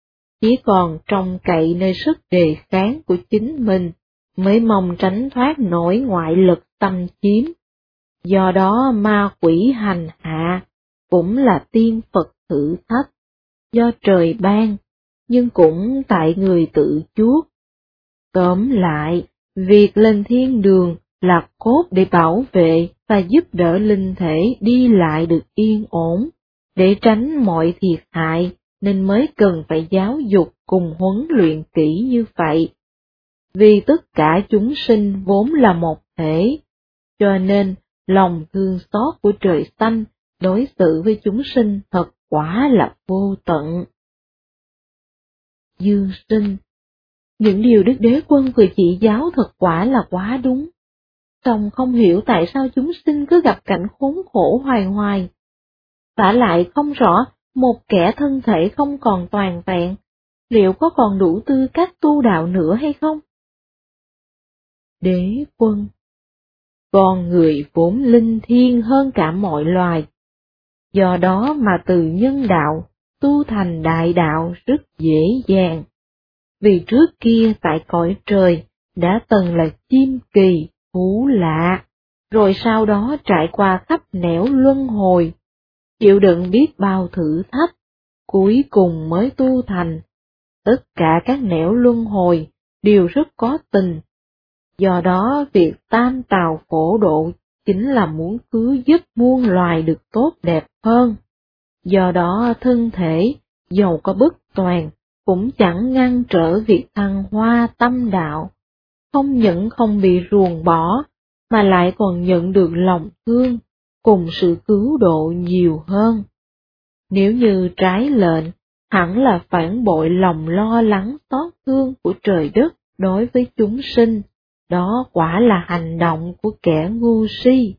chỉ còn trông cậy nơi sức đề kháng của chính mình, mới mong tránh thoát nổi ngoại lực xâm chiếm. Do đó ma quỷ hành hạ cũng là tiên Phật thử thách, do trời ban, nhưng cũng tại người tự chuốc. Tóm lại, việc lên thiên đường là cốt để bảo vệ và giúp đỡ linh thể đi lại được yên ổn, để tránh mọi thiệt hại nên mới cần phải giáo dục cùng huấn luyện kỹ như vậy. Vì tất cả chúng sinh vốn là một thể, cho nên lòng thương xót của trời xanh đối xử với chúng sinh thật quả là vô tận. Dương sinh, những điều Đức Đế Quân vừa chỉ giáo thật quả là quá đúng. Song không hiểu tại sao chúng sinh cứ gặp cảnh khốn khổ hoài hoài. Vả lại không rõ một kẻ thân thể không còn toàn vẹn, liệu có còn đủ tư cách tu đạo nữa hay không? Đế Quân, con người vốn linh thiêng hơn cả mọi loài. Do đó mà từ nhân đạo, tu thành đại đạo rất dễ dàng. Vì trước kia tại cõi trời, đã từng là chim kỳ, thú lạ, rồi sau đó trải qua khắp nẻo luân hồi, chịu đựng biết bao thử thách, cuối cùng mới tu thành. Tất cả các nẻo luân hồi đều rất có tình. Do đó việc tam tào phổ độ chính là muốn cứu giúp muôn loài được tốt đẹp hơn. Do đó thân thể, dầu có bất toàn, cũng chẳng ngăn trở việc thăng hoa tâm đạo. Không những không bị ruồng bỏ, mà lại còn nhận được lòng thương, cùng sự cứu độ nhiều hơn. Nếu như trái lệnh, hẳn là phản bội lòng lo lắng xót thương của trời đất đối với chúng sinh, đó quả là hành động của kẻ ngu si.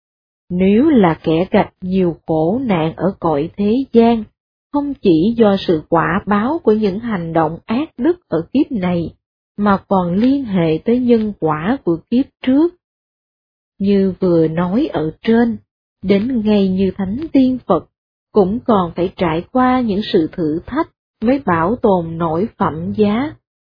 Nếu là kẻ gặp nhiều khổ nạn ở cõi thế gian, không chỉ do sự quả báo của những hành động ác đức ở kiếp này, mà còn liên hệ tới nhân quả của kiếp trước. Như vừa nói ở trên, đến ngay như Thánh Tiên Phật, cũng còn phải trải qua những sự thử thách mới bảo tồn nổi phẩm giá.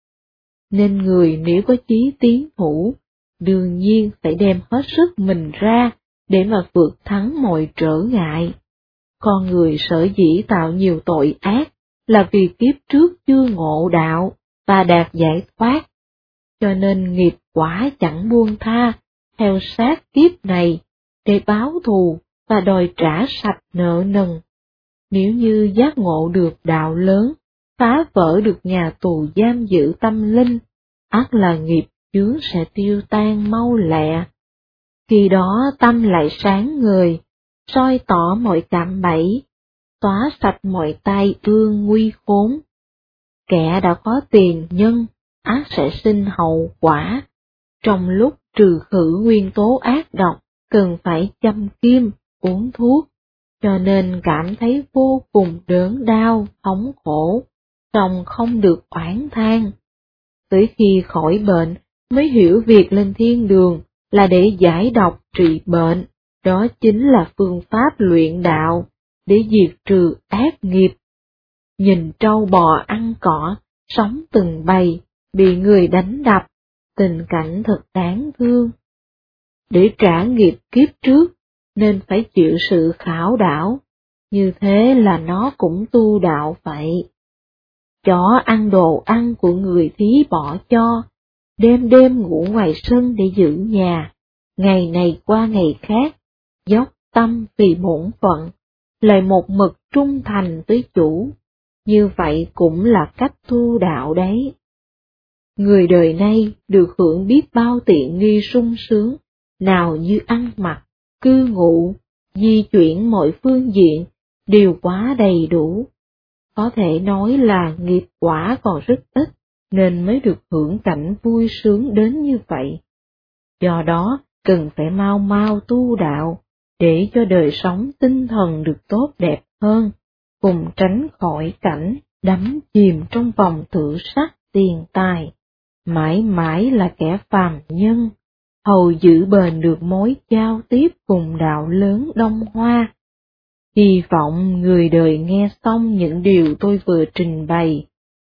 Nên người nếu có chí tiến thủ, đương nhiên phải đem hết sức mình ra để mà vượt thắng mọi trở ngại. Con người sở dĩ tạo nhiều tội ác là vì kiếp trước chưa ngộ đạo và đạt giải thoát, cho nên nghiệp quả chẳng buông tha, theo sát kiếp này để báo thù và đòi trả sạch nợ nần. Nếu như giác ngộ được đạo lớn, phá vỡ được nhà tù giam giữ tâm linh, ắt là nghiệp chướng sẽ tiêu tan mau lẹ. Khi đó tâm lại sáng ngời, soi tỏ mọi cạm bẫy, xóa sạch mọi tai ương nguy khốn. Kẻ đã có tiền nhân, ác sẽ sinh hậu quả. Trong lúc trừ khử nguyên tố ác độc, cần phải châm kim, uống thuốc, cho nên cảm thấy vô cùng đớn đau, thống khổ, song không được oán than. Tới khi khỏi bệnh, mới hiểu việc lên thiên đường là để giải độc trị bệnh, đó chính là phương pháp luyện đạo, để diệt trừ ác nghiệp. Nhìn trâu bò ăn cỏ, sống từng bầy, bị người đánh đập, tình cảnh thật đáng thương. Để trả nghiệp kiếp trước, nên phải chịu sự khảo đảo, như thế là nó cũng tu đạo vậy. Chó ăn đồ ăn của người thí bỏ cho, đêm đêm ngủ ngoài sân để giữ nhà, ngày này qua ngày khác, dốc tâm vì bổn phận, lại một mực trung thành với chủ, như vậy cũng là cách tu đạo đấy. Người đời nay được hưởng biết bao tiện nghi sung sướng, nào như ăn mặc, cư ngụ, di chuyển mọi phương diện, đều quá đầy đủ. Có thể nói là nghiệp quả còn rất ít, nên mới được hưởng cảnh vui sướng đến như vậy. Do đó, cần phải mau mau tu đạo, để cho đời sống tinh thần được tốt đẹp hơn, cùng tránh khỏi cảnh đắm chìm trong vòng thử sắc tiền tài, mãi mãi là kẻ phàm nhân, hầu giữ bền được mối giao tiếp cùng đạo lớn Đông Hoa. Hy vọng người đời nghe xong những điều tôi vừa trình bày,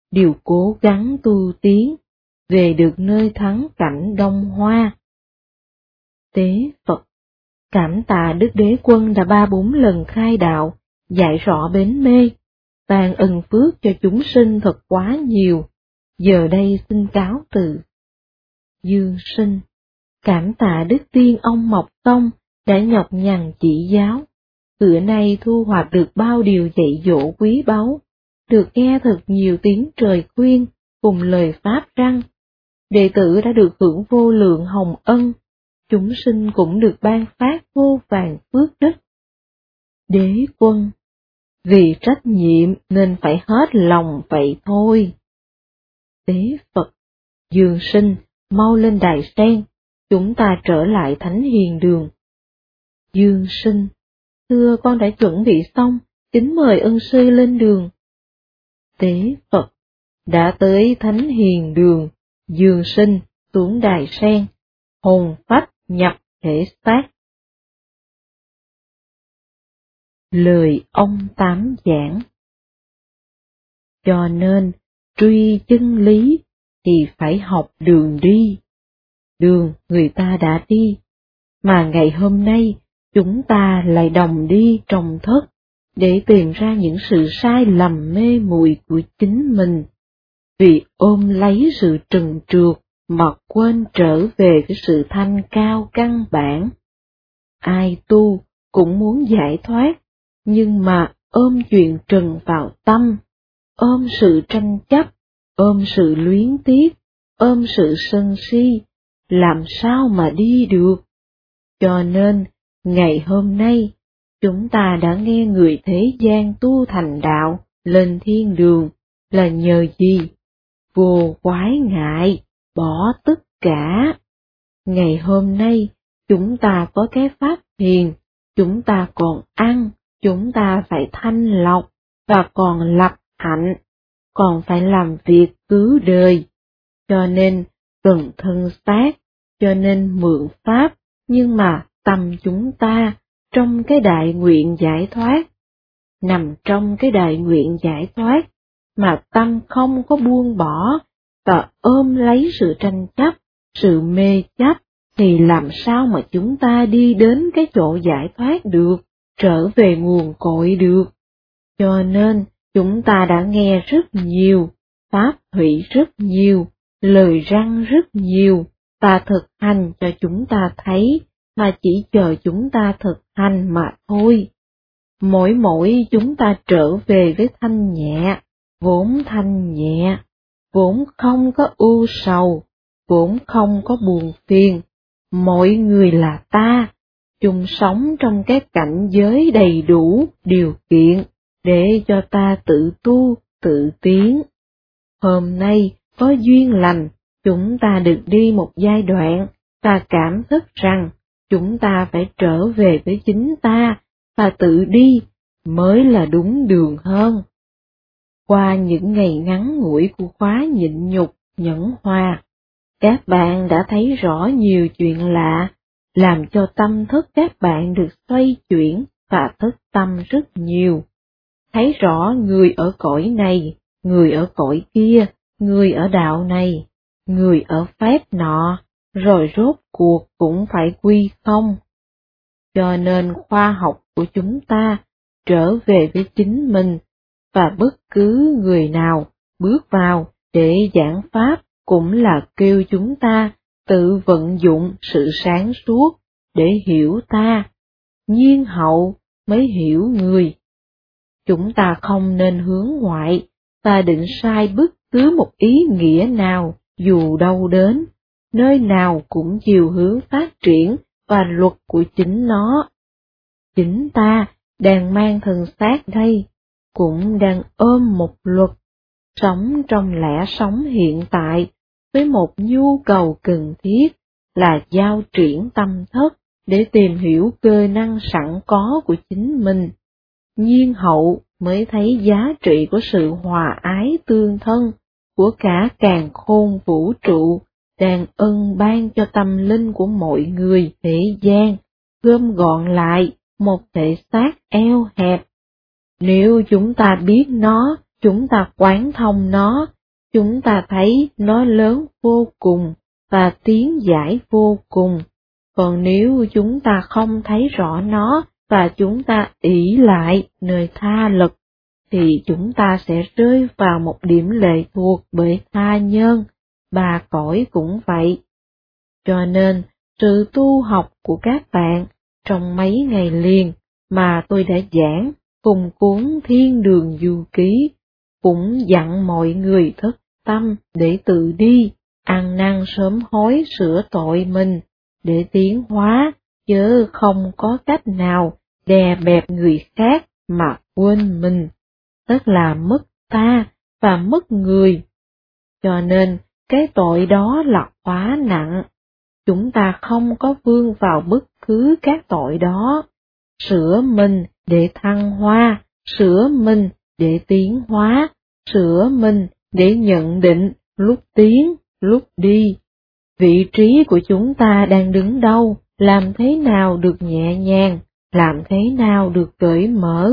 đều cố gắng tu tiến, về được nơi thắng cảnh Đông Hoa. Tế Phật, cảm tạ Đức Đế Quân đã 3-4 lần khai đạo, dạy rõ bến mê, ban ân phước cho chúng sinh thật quá nhiều, giờ đây xin cáo từ. Dương Sinh, cảm tạ Đức Tiên ông Mộc Tông đã nhọc nhằn chỉ giáo, bữa nay thu hoạch được bao điều dạy dỗ quý báu, được nghe thật nhiều tiếng trời khuyên cùng lời pháp răng. Đệ tử đã được hưởng vô lượng hồng ân, chúng sinh cũng được ban phát vô vàn phước đức. Đế Quân, vì trách nhiệm nên phải hết lòng vậy thôi. Tế Phật, Dương Sinh, mau lên đài sen, chúng ta trở lại Thánh Hiền Đường. Dương Sinh, thưa con đã chuẩn bị xong, kính mời ân sư lên đường. Tế Phật, đã tới Thánh Hiền Đường, Dương Sinh xuống đài sen, hồn phách nhập thể xác. Lời ông Tám giảng. Cho nên, truy chân lý thì phải học đường đi. Đường người ta đã đi, mà ngày hôm nay chúng ta lại đồng đi trong thất để tìm ra những sự sai lầm mê muội của chính mình. Vì ôm lấy sự trần trượt mà quên trở về cái sự thanh cao căn bản. Ai tu cũng muốn giải thoát, nhưng mà ôm chuyện trần vào tâm, ôm sự tranh chấp, ôm sự luyến tiếc, ôm sự sân si, làm sao mà đi được? Cho nên, ngày hôm nay, chúng ta đã nghe người thế gian tu thành đạo, lên thiên đường, là nhờ gì? Vô quái ngại, bỏ tất cả. Ngày hôm nay, chúng ta có cái pháp thiền, chúng ta còn ăn, chúng ta phải thanh lọc, và còn lập hạnh, còn phải làm việc cứu đời. Cho nên, cần thân xác, cho nên mượn pháp, nhưng mà tâm chúng ta trong cái đại nguyện giải thoát. Nằm trong cái đại nguyện giải thoát, mà tâm không có buông bỏ, và ôm lấy sự tranh chấp, sự mê chấp, thì làm sao mà chúng ta đi đến cái chỗ giải thoát được, trở về nguồn cội được. Cho nên, chúng ta đã nghe rất nhiều, pháp thủy rất nhiều, lời răng rất nhiều, và thực hành cho chúng ta thấy, mà chỉ chờ chúng ta thực hành mà thôi. Mỗi chúng ta trở về với thanh nhẹ, vốn thanh nhẹ, vốn không có ưu sầu, vốn không có buồn phiền. Mọi người là ta, chung sống trong cái cảnh giới đầy đủ điều kiện để cho ta tự tu, tự tiến. Hôm nay có duyên lành, chúng ta được đi một giai đoạn, ta cảm thức rằng chúng ta phải trở về với chính ta, và tự đi mới là đúng đường hơn. Qua những ngày ngắn ngủi của khóa nhịn nhục, nhẫn hòa, các bạn đã thấy rõ nhiều chuyện lạ, làm cho tâm thức các bạn được xoay chuyển và thức tâm rất nhiều. Thấy rõ người ở cõi này, người ở cõi kia, người ở đạo này, người ở phép nọ, rồi rốt cuộc cũng phải quy không. Cho nên khoa học của chúng ta trở về với chính mình, và bất cứ người nào bước vào để giảng pháp cũng là kêu chúng ta tự vận dụng sự sáng suốt để hiểu ta, nhiên hậu mới hiểu người. Chúng ta không nên hướng ngoại, ta định sai bất cứ một ý nghĩa nào dù đâu đến, nơi nào cũng chiều hướng phát triển và luật của chính nó. Chính ta đang mang thân xác đây, cũng đang ôm một luật, sống trong lẽ sống hiện tại với một nhu cầu cần thiết là giao triển tâm thức để tìm hiểu cơ năng sẵn có của chính mình. Nhiên hậu mới thấy giá trị của sự hòa ái tương thân của cả càn khôn vũ trụ đang ân ban cho tâm linh của mọi người thế gian, gom gọn lại một thể xác eo hẹp. Nếu chúng ta biết nó, chúng ta quán thông nó, chúng ta thấy nó lớn vô cùng và tiến giải vô cùng. Còn nếu chúng ta không thấy rõ nó và chúng ta ỷ lại nơi tha lực, thì chúng ta sẽ rơi vào một điểm lệ thuộc bởi tha nhân, ba cõi cũng vậy. Cho nên, sự tu học của các bạn trong mấy ngày liền mà tôi đã giảng cùng cuốn Thiên Đường Du Ký, cũng dặn mọi người thức tâm để tự đi, ăn năn sớm hối sửa tội mình, để tiến hóa, chứ không có cách nào đè bẹp người khác mà quên mình, tức là mất ta và mất người. Cho nên, cái tội đó là quá nặng. Chúng ta không có vươn vào bất cứ các tội đó. Sửa mình để thăng hoa, sửa mình để tiến hóa, sửa mình để nhận định lúc tiến, lúc đi. Vị trí của chúng ta đang đứng đâu, làm thế nào được nhẹ nhàng, làm thế nào được cởi mở.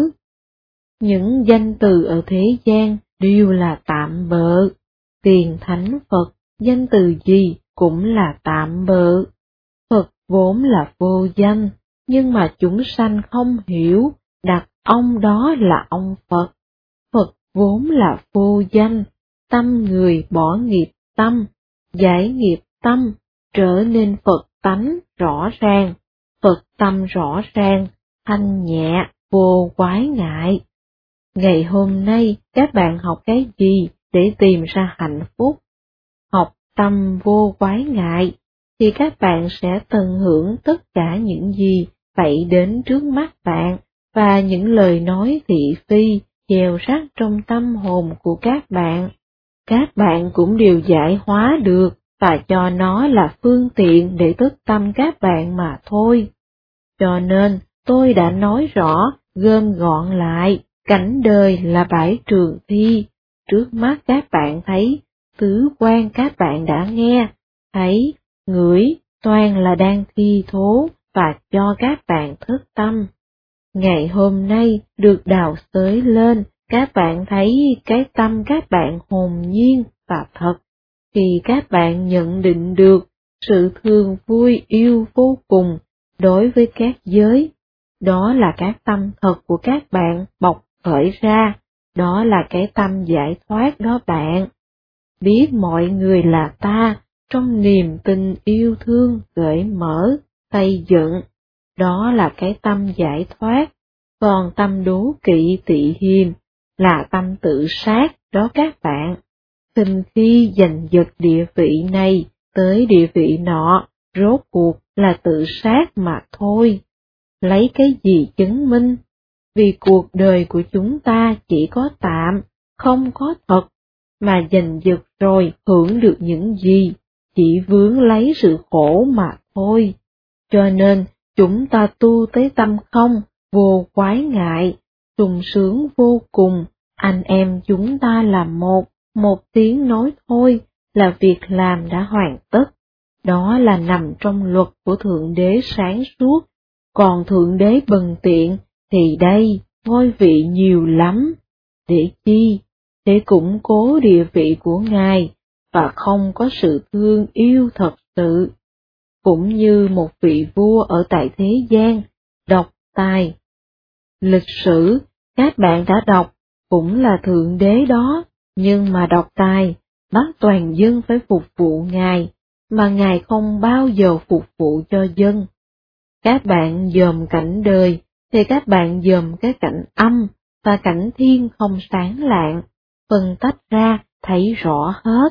Những danh từ ở thế gian đều là tạm bợ. Tiền Thánh Phật, danh từ gì cũng là tạm bợ. Phật vốn là vô danh, nhưng mà chúng sanh không hiểu, đặt ông đó là ông Phật. Phật vốn là vô danh, tâm người bỏ nghiệp tâm, giải nghiệp tâm, trở nên Phật tánh rõ ràng. Phật tâm rõ ràng, thanh nhẹ, vô quái ngại. Ngày hôm nay các bạn học cái gì để tìm ra hạnh phúc? Học tâm vô quái ngại, thì các bạn sẽ tận hưởng tất cả những gì xảy đến trước mắt bạn, và những lời nói thị phi, gieo rắc trong tâm hồn của các bạn. Các bạn cũng đều giải hóa được, và cho nó là phương tiện để thức tâm các bạn mà thôi. Cho nên, tôi đã nói rõ, gom gọn lại, cảnh đời là bãi trường thi. Trước mắt các bạn thấy, tứ quan các bạn đã nghe, thấy, ngửi, toàn là đang thi thố và cho các bạn thức tâm. Ngày hôm nay được đào xới lên, các bạn thấy cái tâm các bạn hồn nhiên và thật, thì các bạn nhận định được sự thương vui yêu vô cùng đối với các giới. Đó là cái tâm thật của các bạn bộc khởi ra, đó là cái tâm giải thoát đó bạn. Biết mọi người là ta, trong niềm tình yêu thương cởi mở, xây dựng, đó là cái tâm giải thoát. Còn tâm đố kỵ tị hiềm là tâm tự sát đó các bạn. Khinh khi giành giật địa vị này tới địa vị nọ, rốt cuộc là tự sát mà thôi. Lấy cái gì chứng minh? Vì cuộc đời của chúng ta chỉ có tạm, không có thật, mà giành giật rồi hưởng được những gì, chỉ vướng lấy sự khổ mà thôi. Cho nên, chúng ta tu tới tâm không, vô quái ngại, sung sướng vô cùng, anh em chúng ta là một tiếng nói thôi là việc làm đã hoàn tất. Đó là nằm trong luật của Thượng Đế sáng suốt, còn Thượng Đế bần tiện thì đây, ngôi vị nhiều lắm. Để chi? Để củng cố địa vị của Ngài, và không có sự thương yêu thật sự. Cũng như một vị vua ở tại thế gian, độc tài. Lịch sử, các bạn đã đọc, cũng là Thượng Đế đó, nhưng mà độc tài, bắt toàn dân phải phục vụ Ngài, mà Ngài không bao giờ phục vụ cho dân. Các bạn dòm cảnh đời, thì các bạn dòm cái cảnh âm, và cảnh thiên không sáng lạng, phân tách ra thấy rõ hết.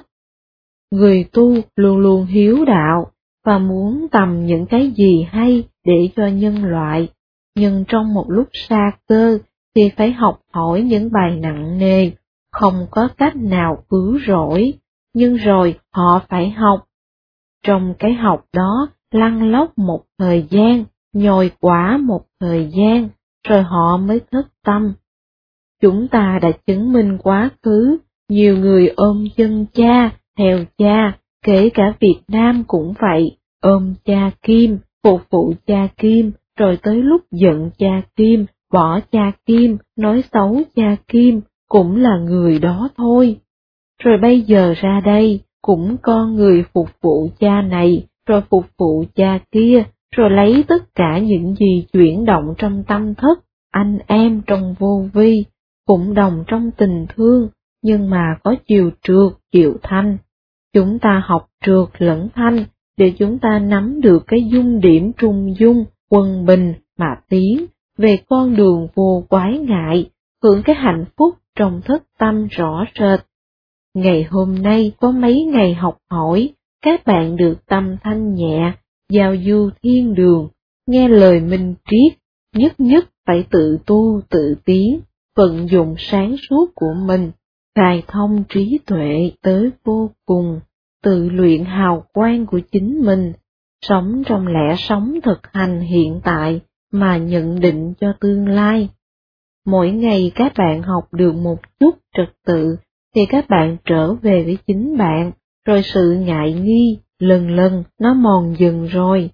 Người tu luôn luôn hiếu đạo, và muốn tầm những cái gì hay để cho nhân loại, nhưng trong một lúc sa cơ thì phải học hỏi những bài nặng nề, không có cách nào cứu rỗi, nhưng rồi họ phải học. Trong cái học đó lăn lóc một thời gian, nhồi quả một thời gian, rồi họ mới thức tâm. Chúng ta đã chứng minh quá khứ, nhiều người ôm chân cha, theo cha, kể cả Việt Nam cũng vậy, ôm cha Kim, phục vụ cha Kim, rồi tới lúc giận cha Kim, bỏ cha Kim, nói xấu cha Kim, cũng là người đó thôi. rồi bây giờ ra đây, cũng con người phục vụ cha này, rồi phục vụ cha kia, rồi lấy tất cả những gì chuyển động trong tâm thức, anh em trong vô vi, cũng đồng trong tình thương, nhưng mà có chiều trượt, chiều thanh. Chúng ta học trượt lẫn thanh, để chúng ta nắm được cái dung điểm trung dung, quân bình mà tiến, về con đường vô quái ngại, hưởng cái hạnh phúc trong thức tâm rõ rệt. Ngày hôm nay có mấy ngày học hỏi, các bạn được tâm thanh nhẹ, giao du thiên đường, nghe lời minh triết, nhất nhất phải tự tu tự tiến, vận dụng sáng suốt của mình, khai thông trí tuệ tới vô cùng, tự luyện hào quang của chính mình, sống trong lẽ sống thực hành hiện tại mà nhận định cho tương lai. Mỗi ngày các bạn học được một chút trật tự, thì các bạn trở về với chính bạn, rồi sự ngại nghi, lần lần nó mòn dần rồi.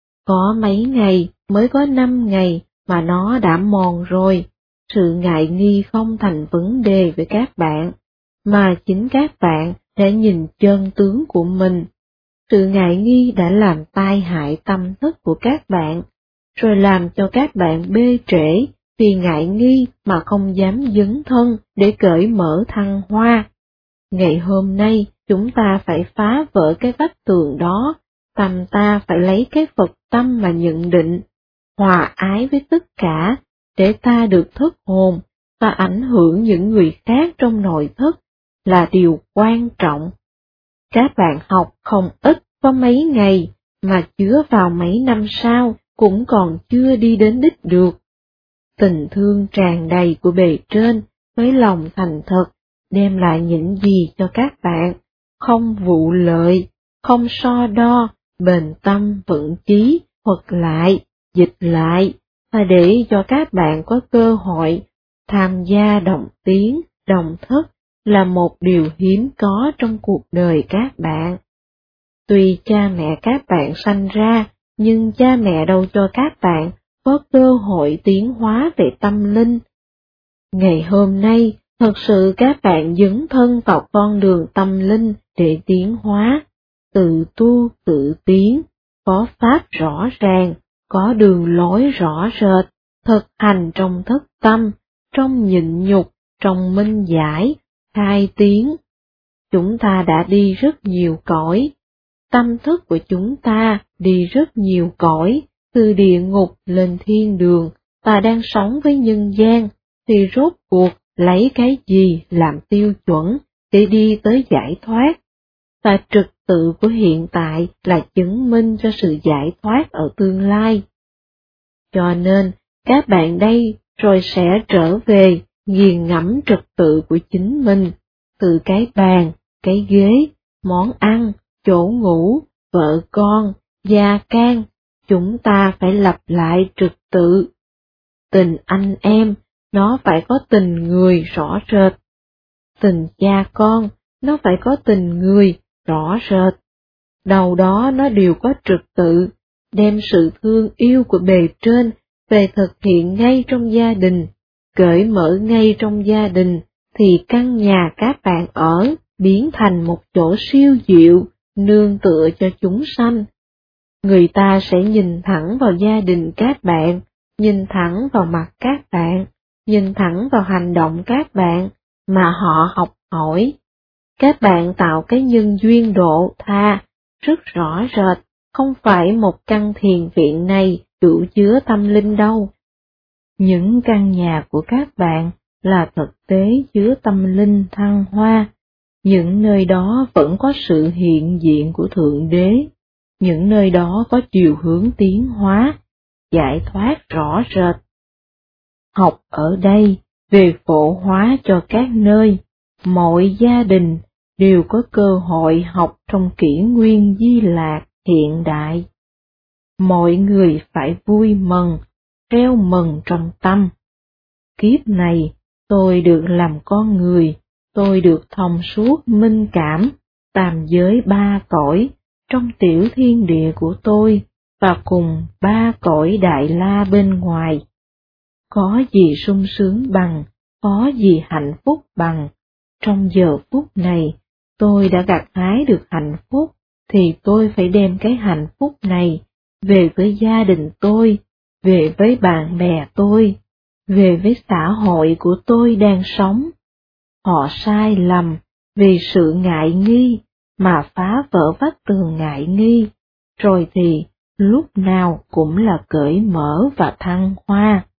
Có mấy ngày, mới có 5 ngày mà nó đã mòn rồi, sự ngại nghi không thành vấn đề với các bạn, mà chính các bạn đã nhìn chân tướng của mình. Sự ngại nghi đã làm tai hại tâm thức của các bạn, rồi làm cho các bạn bê trễ, vì ngại nghi mà không dám dấn thân để cởi mở thăng hoa. Ngày hôm nay chúng ta phải phá vỡ cái vách tường đó, tâm ta phải lấy cái Phật tâm mà nhận định, hòa ái với tất cả, để ta được thức hồn, và ảnh hưởng những người khác trong nội thức, là điều quan trọng. Các bạn học không ít có mấy ngày, mà chứa vào mấy năm sau cũng còn chưa đi đến đích được. Tình thương tràn đầy của bề trên, với lòng thành thật, đem lại những gì cho các bạn, không vụ lợi, không so đo, bền tâm vững chí, thuật lại, dịch lại, và để cho các bạn có cơ hội tham gia đồng tiến, đồng thức, là một điều hiếm có trong cuộc đời các bạn. Tuy cha mẹ các bạn sanh ra, nhưng cha mẹ đâu cho các bạn có cơ hội tiến hóa về tâm linh. Ngày hôm nay, thật sự các bạn dấn thân vào con đường tâm linh để tiến hóa, tự tu tự tiến, có pháp rõ ràng, có đường lối rõ rệt, thực hành trong thức tâm, trong nhịn nhục, trong minh giải, khai tiến. Chúng ta đã đi rất nhiều cõi, tâm thức của chúng ta đi rất nhiều cõi, từ địa ngục lên thiên đường, và đang sống với nhân gian, thì rốt cuộc lấy cái gì làm tiêu chuẩn để đi tới giải thoát? Và trật tự của hiện tại là chứng minh cho sự giải thoát ở tương lai. Cho nên, các bạn đây rồi sẽ trở về nghiền ngẫm trật tự của chính mình, từ cái bàn, cái ghế, món ăn, chỗ ngủ, vợ con, gia can, chúng ta phải lập lại trật tự. Tình anh em, nó phải có tình người rõ rệt. Tình cha con, nó phải có tình người rõ rệt. Đầu đó nó đều có trật tự, đem sự thương yêu của bề trên về thực hiện ngay trong gia đình, cởi mở ngay trong gia đình, thì căn nhà các bạn ở biến thành một chỗ siêu diệu, nương tựa cho chúng sanh. Người ta sẽ nhìn thẳng vào gia đình các bạn, nhìn thẳng vào mặt các bạn, nhìn thẳng vào hành động các bạn, mà họ học hỏi. Các bạn tạo cái nhân duyên độ tha, rất rõ rệt, không phải một căn thiền viện này đủ chứa tâm linh đâu. Những căn nhà của các bạn là thực tế chứa tâm linh thăng hoa, những nơi đó vẫn có sự hiện diện của Thượng Đế, những nơi đó có chiều hướng tiến hóa, giải thoát rõ rệt. Học ở đây về phổ hóa cho các nơi, mọi gia đình đều có cơ hội học trong kỷ nguyên Di Lạc hiện đại. Mọi người phải vui mừng, reo mừng trong tâm. Kiếp này, tôi được làm con người, tôi được thông suốt minh cảm, tam giới 3 cõi, trong tiểu thiên địa của tôi, và cùng 3 cõi đại la bên ngoài. Có gì sung sướng bằng, có gì hạnh phúc bằng, trong giờ phút này tôi đã gặt hái được hạnh phúc, thì tôi phải đem cái hạnh phúc này về với gia đình tôi, về với bạn bè tôi, về với xã hội của tôi đang sống. Họ sai lầm vì sự ngại nghi mà phá vỡ vách tường ngại nghi, rồi thì lúc nào cũng là cởi mở và thăng hoa.